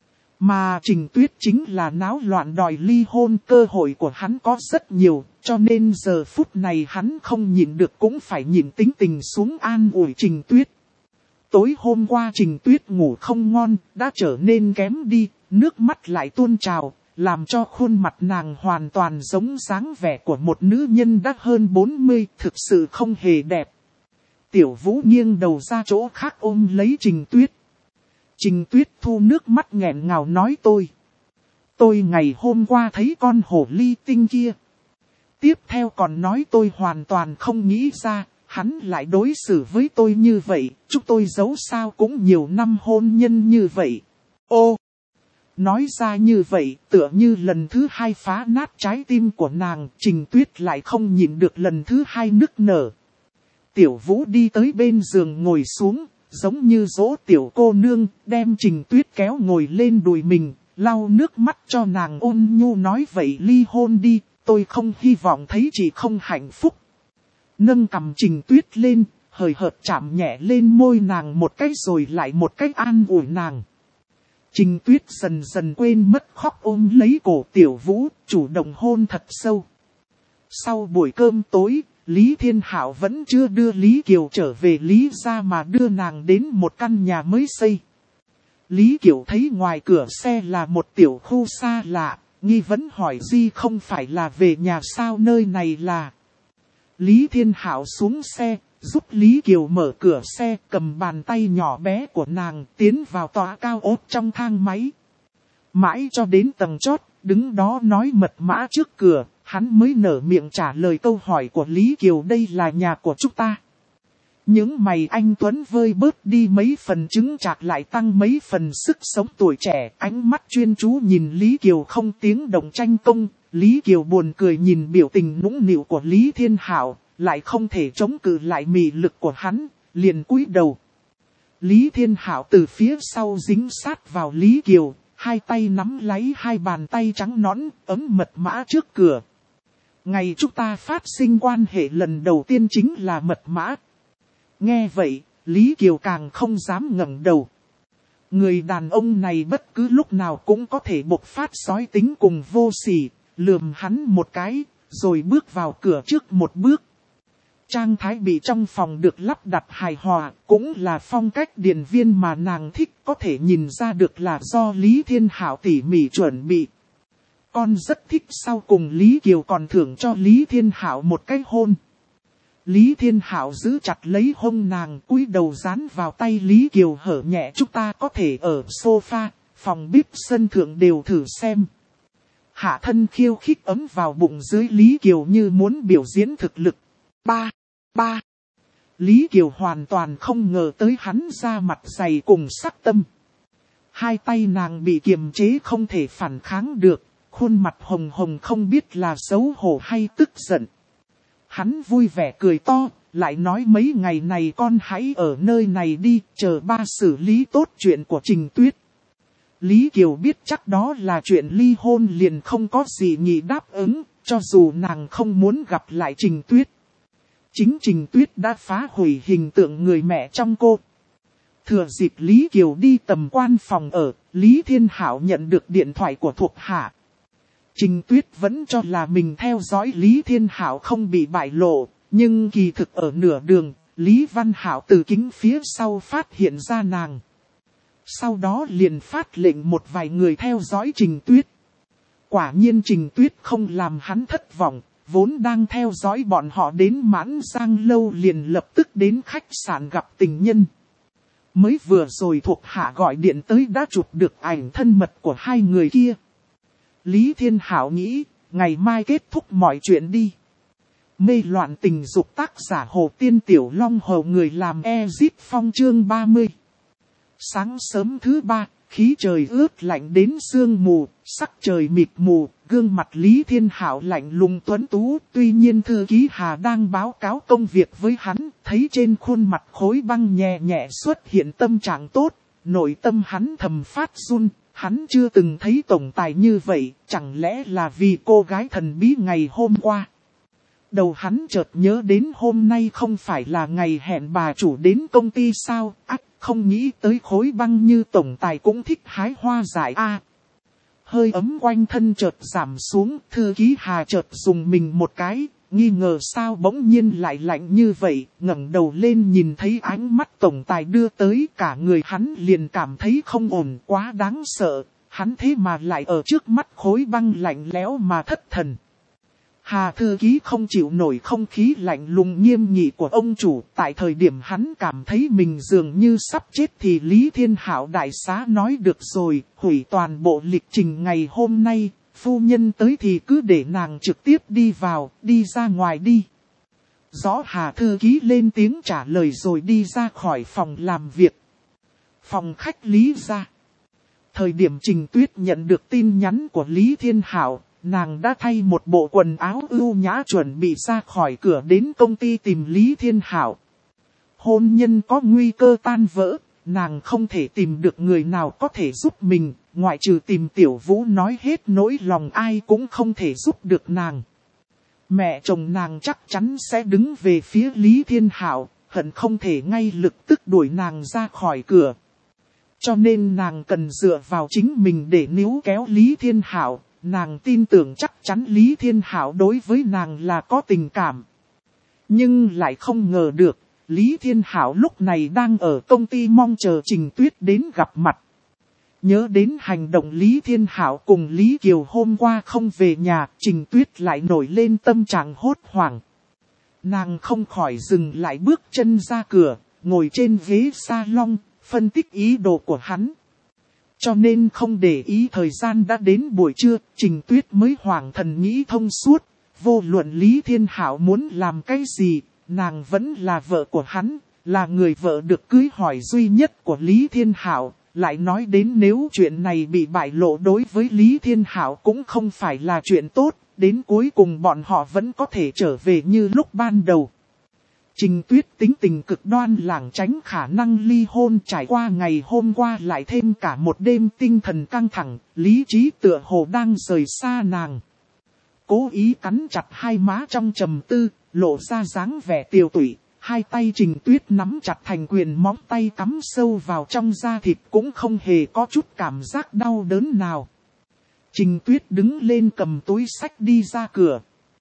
Mà Trình Tuyết chính là náo loạn đòi ly hôn, cơ hội của hắn có rất nhiều, cho nên giờ phút này hắn không nhịn được cũng phải nhịn tính tình xuống an ủi Trình Tuyết. Tối hôm qua Trình Tuyết ngủ không ngon, đã trở nên kém đi, nước mắt lại tuôn trào, làm cho khuôn mặt nàng hoàn toàn giống dáng vẻ của một nữ nhân đã hơn bốn mươi, thực sự không hề đẹp. Tiểu Vũ nghiêng đầu ra chỗ khác ôm lấy Trình Tuyết. Trình Tuyết thu nước mắt nghẹn ngào nói tôi. Tôi ngày hôm qua thấy con hổ ly tinh kia. Tiếp theo còn nói tôi hoàn toàn không nghĩ ra, hắn lại đối xử với tôi như vậy, chúng tôi giấu sao cũng nhiều năm hôn nhân như vậy. Ô! Nói ra như vậy, tựa như lần thứ hai phá nát trái tim của nàng, Trình Tuyết lại không nhịn được lần thứ hai nức nở. Tiểu Vũ đi tới bên giường ngồi xuống, giống như dỗ tiểu cô nương, đem Trình Tuyết kéo ngồi lên đùi mình, lau nước mắt cho nàng ôn nhu nói vậy ly hôn đi, tôi không hy vọng thấy chị không hạnh phúc. Nâng cằm Trình Tuyết lên, hời hợt chạm nhẹ lên môi nàng một cái rồi lại một cái an ủi nàng. Trình Tuyết dần dần quên mất khóc ôm lấy cổ Tiểu Vũ, chủ động hôn thật sâu. Sau buổi cơm tối, Lý Thiên Hạo vẫn chưa đưa Lý Kiều trở về Lý gia mà đưa nàng đến một căn nhà mới xây. Lý Kiều thấy ngoài cửa xe là một tiểu khu xa lạ, nghi vấn hỏi Di không phải là về nhà sao nơi này là. Lý Thiên Hạo xuống xe, giúp Lý Kiều mở cửa xe, cầm bàn tay nhỏ bé của nàng tiến vào tòa cao ốt trong thang máy. Mãi cho đến tầng chót, đứng đó nói mật mã trước cửa, hắn mới nở miệng trả lời câu hỏi của Lý Kiều đây là nhà của chúng ta. Những mày anh Tuấn vơi bớt đi mấy phần chứng chạc lại tăng mấy phần sức sống tuổi trẻ, ánh mắt chuyên chú nhìn Lý Kiều không tiếng động tranh công. Lý Kiều buồn cười nhìn biểu tình nũng nịu của Lý Thiên Hạo, lại không thể chống cự lại mị lực của hắn, liền cúi đầu. Lý Thiên Hạo từ phía sau dính sát vào Lý Kiều, hai tay nắm lấy hai bàn tay trắng nõn, ấm mật mã trước cửa. Ngày chúng ta phát sinh quan hệ lần đầu tiên chính là mật mã. Nghe vậy, Lý Kiều càng không dám ngẩng đầu. Người đàn ông này bất cứ lúc nào cũng có thể bộc phát sói tính cùng vô sỉ, lườm hắn một cái, rồi bước vào cửa trước một bước. Trang thái bị trong phòng được lắp đặt hài hòa, cũng là phong cách điền viên mà nàng thích, có thể nhìn ra được là do Lý Thiên Hạo tỉ mỉ chuẩn bị. Con rất thích sau cùng Lý Kiều còn thưởng cho Lý Thiên Hạo một cái hôn. Lý Thiên Hạo giữ chặt lấy hông nàng, cúi đầu dán vào tay Lý Kiều hở nhẹ, chúng ta có thể ở sofa, phòng bếp sân thượng đều thử xem. Hạ thân khiêu khích ấm vào bụng dưới Lý Kiều như muốn biểu diễn thực lực. Ba, ba. Lý Kiều hoàn toàn không ngờ tới hắn ra mặt dày cùng sắc tâm. Hai tay nàng bị kiềm chế không thể phản kháng được, khuôn mặt hồng hồng không biết là xấu hổ hay tức giận. Hắn vui vẻ cười to, lại nói mấy ngày này con hãy ở nơi này đi, chờ ba xử lý tốt chuyện của Trình Tuyết. Lý Kiều biết chắc đó là chuyện ly hôn liền không có gì nhị đáp ứng, cho dù nàng không muốn gặp lại Trình Tuyết. Chính Trình Tuyết đã phá hủy hình tượng người mẹ trong cô. Thừa dịp Lý Kiều đi tầm quan phòng ở, Lý Thiên Hạo nhận được điện thoại của thuộc hạ. Trình Tuyết vẫn cho là mình theo dõi Lý Thiên Hạo không bị bại lộ, nhưng kỳ thực ở nửa đường, Lý Văn Hạo từ kính phía sau phát hiện ra nàng. Sau đó liền phát lệnh một vài người theo dõi Trình Tuyết. Quả nhiên Trình Tuyết không làm hắn thất vọng, vốn đang theo dõi bọn họ đến Mãn Giang lâu liền lập tức đến khách sạn gặp tình nhân. Mới vừa rồi thuộc hạ gọi điện tới đã chụp được ảnh thân mật của hai người kia. Lý Thiên Hạo nghĩ, ngày mai kết thúc mọi chuyện đi. Mê loạn tình dục tác giả Hồ Tiên Tiểu Long Hầu người làm Exit Phong chương ba mươi. Sáng sớm thứ ba, khí trời ướt lạnh đến sương mù, sắc trời mịt mù, gương mặt Lý Thiên Hạo lạnh lùng tuấn tú. Tuy nhiên thư ký Hà đang báo cáo công việc với hắn, thấy trên khuôn mặt khối băng nhẹ nhẹ xuất hiện tâm trạng tốt, nội tâm hắn thầm phát run. Hắn chưa từng thấy tổng tài như vậy, chẳng lẽ là vì cô gái thần bí ngày hôm qua. Đầu hắn chợt nhớ đến hôm nay không phải là ngày hẹn bà chủ đến công ty sao, ác không nghĩ tới khối băng như tổng tài cũng thích hái hoa dại a. Hơi ấm quanh thân chợt giảm xuống, thư ký Hà chợt dùng mình một cái, nghi ngờ sao bỗng nhiên lại lạnh như vậy, ngẩng đầu lên nhìn thấy ánh mắt tổng tài đưa tới, cả người hắn liền cảm thấy không ổn, quá đáng sợ, hắn thế mà lại ở trước mắt khối băng lạnh lẽo mà thất thần. Hà thư ký không chịu nổi không khí lạnh lùng nghiêm nghị của ông chủ, tại thời điểm hắn cảm thấy mình dường như sắp chết thì Lý Thiên Hạo đại xá nói được rồi, hủy toàn bộ lịch trình ngày hôm nay, phu nhân tới thì cứ để nàng trực tiếp đi vào, đi ra ngoài đi. Rõ Hà thư ký lên tiếng trả lời rồi đi ra khỏi phòng làm việc. Phòng khách Lý ra. Thời điểm Trình Tuyết nhận được tin nhắn của Lý Thiên Hạo, nàng đã thay một bộ quần áo ưu nhã chuẩn bị ra khỏi cửa đến công ty tìm Lý Thiên Hạo. Hôn nhân có nguy cơ tan vỡ, nàng không thể tìm được người nào có thể giúp mình, ngoại trừ tìm Tiểu Vũ nói hết nỗi lòng ai cũng không thể giúp được nàng. Mẹ chồng nàng chắc chắn sẽ đứng về phía Lý Thiên Hạo, hận không thể ngay lập tức đuổi nàng ra khỏi cửa. Cho nên nàng cần dựa vào chính mình để níu kéo Lý Thiên Hạo. Nàng tin tưởng chắc chắn Lý Thiên Hạo đối với nàng là có tình cảm. Nhưng lại không ngờ được, Lý Thiên Hạo lúc này đang ở công ty mong chờ Trình Tuyết đến gặp mặt. Nhớ đến hành động Lý Thiên Hạo cùng Lý Kiều hôm qua không về nhà, Trình Tuyết lại nổi lên tâm trạng hốt hoảng. Nàng không khỏi dừng lại bước chân ra cửa, ngồi trên ghế salon, phân tích ý đồ của hắn. Cho nên không để ý thời gian đã đến buổi trưa, Trình Tuyết mới hoảng thần nghĩ thông suốt. Vô luận Lý Thiên Hạo muốn làm cái gì, nàng vẫn là vợ của hắn, là người vợ được cưới hỏi duy nhất của Lý Thiên Hạo. Lại nói đến nếu chuyện này bị bại lộ đối với Lý Thiên Hạo cũng không phải là chuyện tốt, đến cuối cùng bọn họ vẫn có thể trở về như lúc ban đầu. Trình Tuyết tính tình cực đoan lảng tránh khả năng ly hôn, trải qua ngày hôm qua lại thêm cả một đêm tinh thần căng thẳng, lý trí tựa hồ đang rời xa nàng. Cố ý cắn chặt hai má trong trầm tư, lộ ra dáng vẻ tiều tụy, hai tay Trình Tuyết nắm chặt thành quyền, móng tay cắm sâu vào trong da thịt cũng không hề có chút cảm giác đau đớn nào. Trình Tuyết đứng lên cầm túi xách đi ra cửa.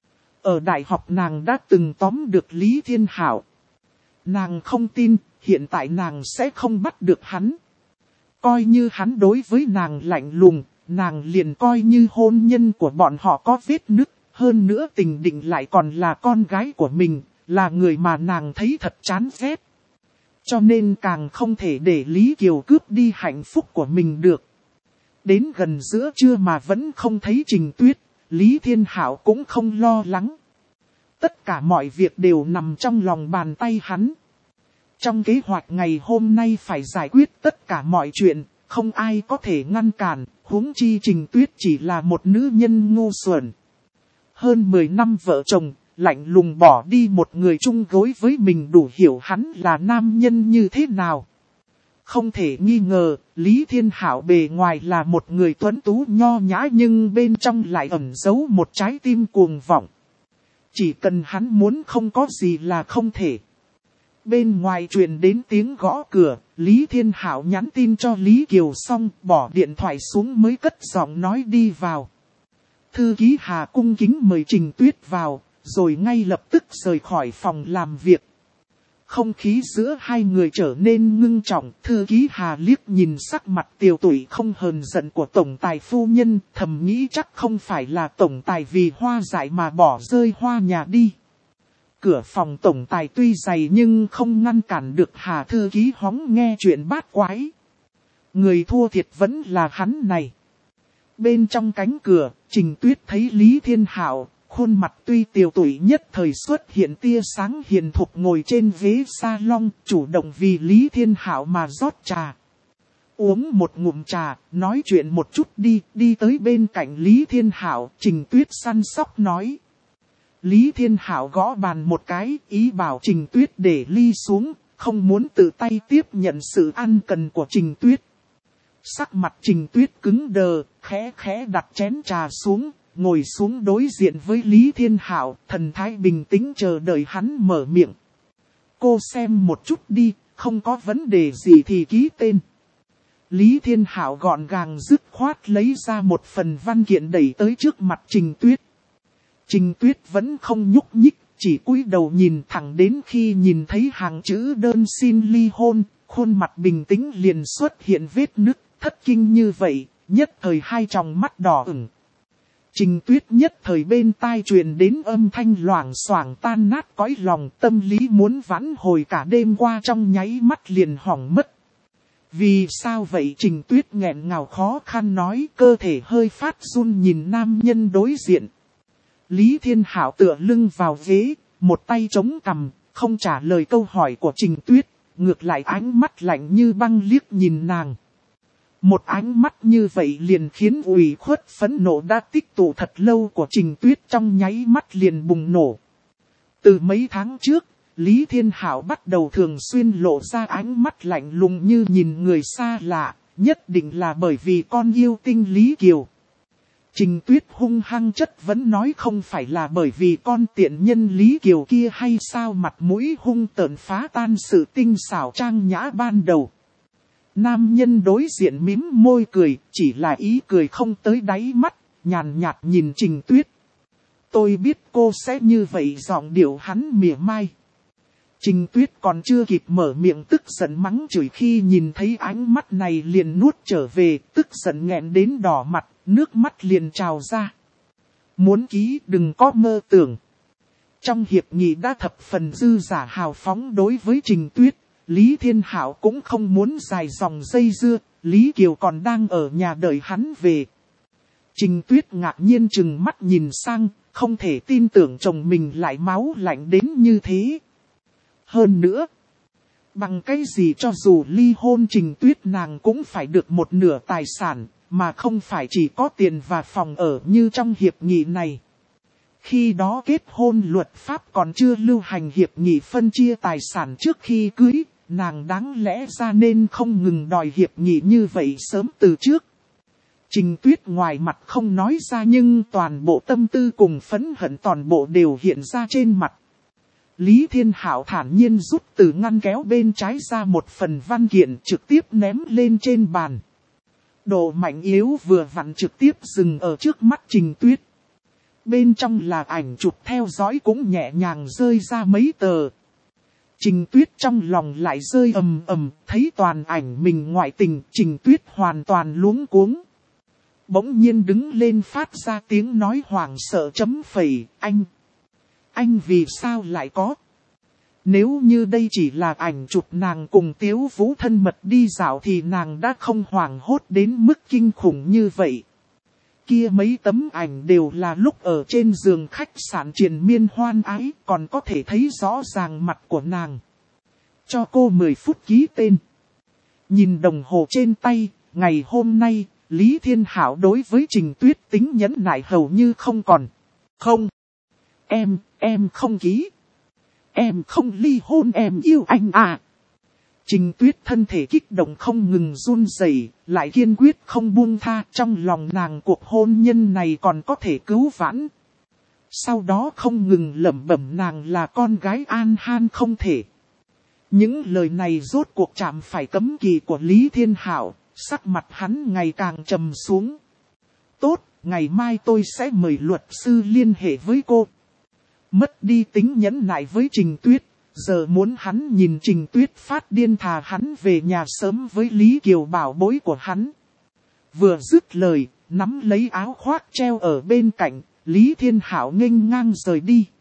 Ở đại học nàng đã từng tóm được Lý Thiên Hạo. Nàng không tin, hiện tại nàng sẽ không bắt được hắn. Coi như hắn đối với nàng lạnh lùng, nàng liền coi như hôn nhân của bọn họ có vết nứt. Hơn nữa tình định lại còn là con gái của mình, là người mà nàng thấy thật chán ghét. Cho nên càng không thể để Lý Kiều cướp đi hạnh phúc của mình được. Đến gần giữa trưa mà vẫn không thấy Trình Tuyết, Lý Thiên Hạo cũng không lo lắng. Tất cả mọi việc đều nằm trong lòng bàn tay hắn. Trong kế hoạch ngày hôm nay phải giải quyết tất cả mọi chuyện, không ai có thể ngăn cản, huống chi Trình Tuyết chỉ là một nữ nhân ngu xuẩn. Hơn mười năm vợ chồng, lạnh lùng bỏ đi một người chung gối với mình đủ hiểu hắn là nam nhân như thế nào. Không thể nghi ngờ, Lý Thiên Hạo bề ngoài là một người tuấn tú nho nhã nhưng bên trong lại ẩn giấu một trái tim cuồng vọng. Chỉ cần hắn muốn không có gì là không thể. Bên ngoài truyền đến tiếng gõ cửa, Lý Thiên Hạo nhắn tin cho Lý Kiều xong, bỏ điện thoại xuống mới cất giọng nói đi vào. Thư ký Hà cung kính mời Trình Tuyết vào, rồi ngay lập tức rời khỏi phòng làm việc. Không khí giữa hai người trở nên ngưng trọng, thư ký Hà liếc nhìn sắc mặt tiều tụy không hờn giận của tổng tài phu nhân, thầm nghĩ chắc không phải là tổng tài vì hoa dại mà bỏ rơi hoa nhà đi. Cửa phòng tổng tài tuy dày nhưng không ngăn cản được Hà thư ký hóng nghe chuyện bát quái. Người thua thiệt vẫn là hắn này. Bên trong cánh cửa, Trình Tuyết thấy Lý Thiên Hạo, khuôn mặt tuy tiều tụy nhất thời xuất hiện tia sáng hiền thục ngồi trên ghế salon, chủ động vì Lý Thiên Hạo mà rót trà. Uống một ngụm trà, nói chuyện một chút đi, đi tới bên cạnh Lý Thiên Hạo, Trình Tuyết săn sóc nói. Lý Thiên Hạo gõ bàn một cái, ý bảo Trình Tuyết để ly xuống, không muốn tự tay tiếp nhận sự ăn cần của Trình Tuyết. Sắc mặt Trình Tuyết cứng đờ, khẽ khẽ đặt chén trà xuống, ngồi xuống đối diện với Lý Thiên Hạo, thần thái bình tĩnh chờ đợi hắn mở miệng. Cô xem một chút đi, không có vấn đề gì thì ký tên. Lý Thiên Hạo gọn gàng dứt khoát lấy ra một phần văn kiện đẩy tới trước mặt Trình Tuyết. Trình Tuyết vẫn không nhúc nhích, chỉ cúi đầu nhìn thẳng đến khi nhìn thấy hàng chữ đơn xin ly hôn, khuôn mặt bình tĩnh liền xuất hiện vết nứt, thất kinh như vậy, nhất thời hai tròng mắt đỏ ửng. Trình Tuyết nhất thời bên tai truyền đến âm thanh loảng xoảng tan nát cõi lòng, tâm lý muốn vãn hồi cả đêm qua trong nháy mắt liền hỏng mất. Vì sao vậy? Trình Tuyết nghẹn ngào khó khăn nói, cơ thể hơi phát run nhìn nam nhân đối diện. Lý Thiên Hạo tựa lưng vào ghế, một tay chống cằm, không trả lời câu hỏi của Trình Tuyết, ngược lại ánh mắt lạnh như băng liếc nhìn nàng. Một ánh mắt như vậy liền khiến ủy khuất phẫn nộ đã tích tụ thật lâu của Trình Tuyết trong nháy mắt liền bùng nổ. Từ mấy tháng trước, Lý Thiên Hạo bắt đầu thường xuyên lộ ra ánh mắt lạnh lùng như nhìn người xa lạ, nhất định là bởi vì con yêu tinh Lý Kiều. Trình Tuyết hung hăng chất vẫn nói không phải là bởi vì con tiện nhân Lý Kiều kia hay sao, mặt mũi hung tợn phá tan sự tinh xảo trang nhã ban đầu. Nam nhân đối diện mím môi cười, chỉ là ý cười không tới đáy mắt, nhàn nhạt nhìn Trình Tuyết. Tôi biết cô sẽ như vậy, giọng điệu hắn mỉa mai. Trình Tuyết còn chưa kịp mở miệng tức giận mắng chửi khi nhìn thấy ánh mắt này liền nuốt trở về, tức giận nghẹn đến đỏ mặt, nước mắt liền trào ra. Muốn ký đừng có mơ tưởng. Trong hiệp nghị đã thập phần dư giả hào phóng đối với Trình Tuyết, Lý Thiên Hạo cũng không muốn dài dòng dây dưa, Lý Kiều còn đang ở nhà đợi hắn về. Trình Tuyết ngạc nhiên chừng mắt nhìn sang, không thể tin tưởng chồng mình lại máu lạnh đến như thế. Hơn nữa, bằng cái gì cho dù ly hôn Trình Tuyết nàng cũng phải được một nửa tài sản, mà không phải chỉ có tiền và phòng ở như trong hiệp nghị này. Khi đó kết hôn luật pháp còn chưa lưu hành hiệp nghị phân chia tài sản trước khi cưới, nàng đáng lẽ ra nên không ngừng đòi hiệp nghị như vậy sớm từ trước. Trình Tuyết ngoài mặt không nói ra nhưng toàn bộ tâm tư cùng phẫn hận toàn bộ đều hiện ra trên mặt. Lý Thiên Hạo thản nhiên rút từ ngăn kéo bên trái ra một phần văn kiện trực tiếp ném lên trên bàn. Độ mạnh yếu vừa vặn trực tiếp dừng ở trước mắt Trình Tuyết. Bên trong là ảnh chụp theo dõi cũng nhẹ nhàng rơi ra mấy tờ. Trình Tuyết trong lòng lại rơi ầm ầm, thấy toàn ảnh mình ngoại tình, Trình Tuyết hoàn toàn luống cuống. Bỗng nhiên đứng lên phát ra tiếng nói hoảng sợ chấm phẩy, anh. Anh vì sao lại có? Nếu như đây chỉ là ảnh chụp nàng cùng Tiếu Vũ thân mật đi dạo thì nàng đã không hoảng hốt đến mức kinh khủng như vậy. Kia mấy tấm ảnh đều là lúc ở trên giường khách sạn triền miên hoan ái, còn có thể thấy rõ ràng mặt của nàng. Cho cô mười phút ký tên. Nhìn đồng hồ trên tay, ngày hôm nay, Lý Thiên Hạo đối với Trình Tuyết tính nhẫn nại hầu như không còn. Không. Em, em không ký. Em không ly hôn, em yêu anh à. Trình Tuyết thân thể kích động không ngừng run rẩy, lại kiên quyết không buông tha, trong lòng nàng cuộc hôn nhân này còn có thể cứu vãn. Sau đó không ngừng lẩm bẩm nàng là con gái An Han không thể. Những lời này rốt cuộc chạm phải cấm kỵ của Lý Thiên Hạo, sắc mặt hắn ngày càng trầm xuống. Tốt, ngày mai tôi sẽ mời luật sư liên hệ với cô. Mất đi tính nhẫn nại với Trình Tuyết, giờ muốn hắn nhìn Trình Tuyết phát điên thà hắn về nhà sớm với Lý Kiều bảo bối của hắn. Vừa dứt lời, nắm lấy áo khoác treo ở bên cạnh, Lý Thiên Hạo nghênh ngang rời đi.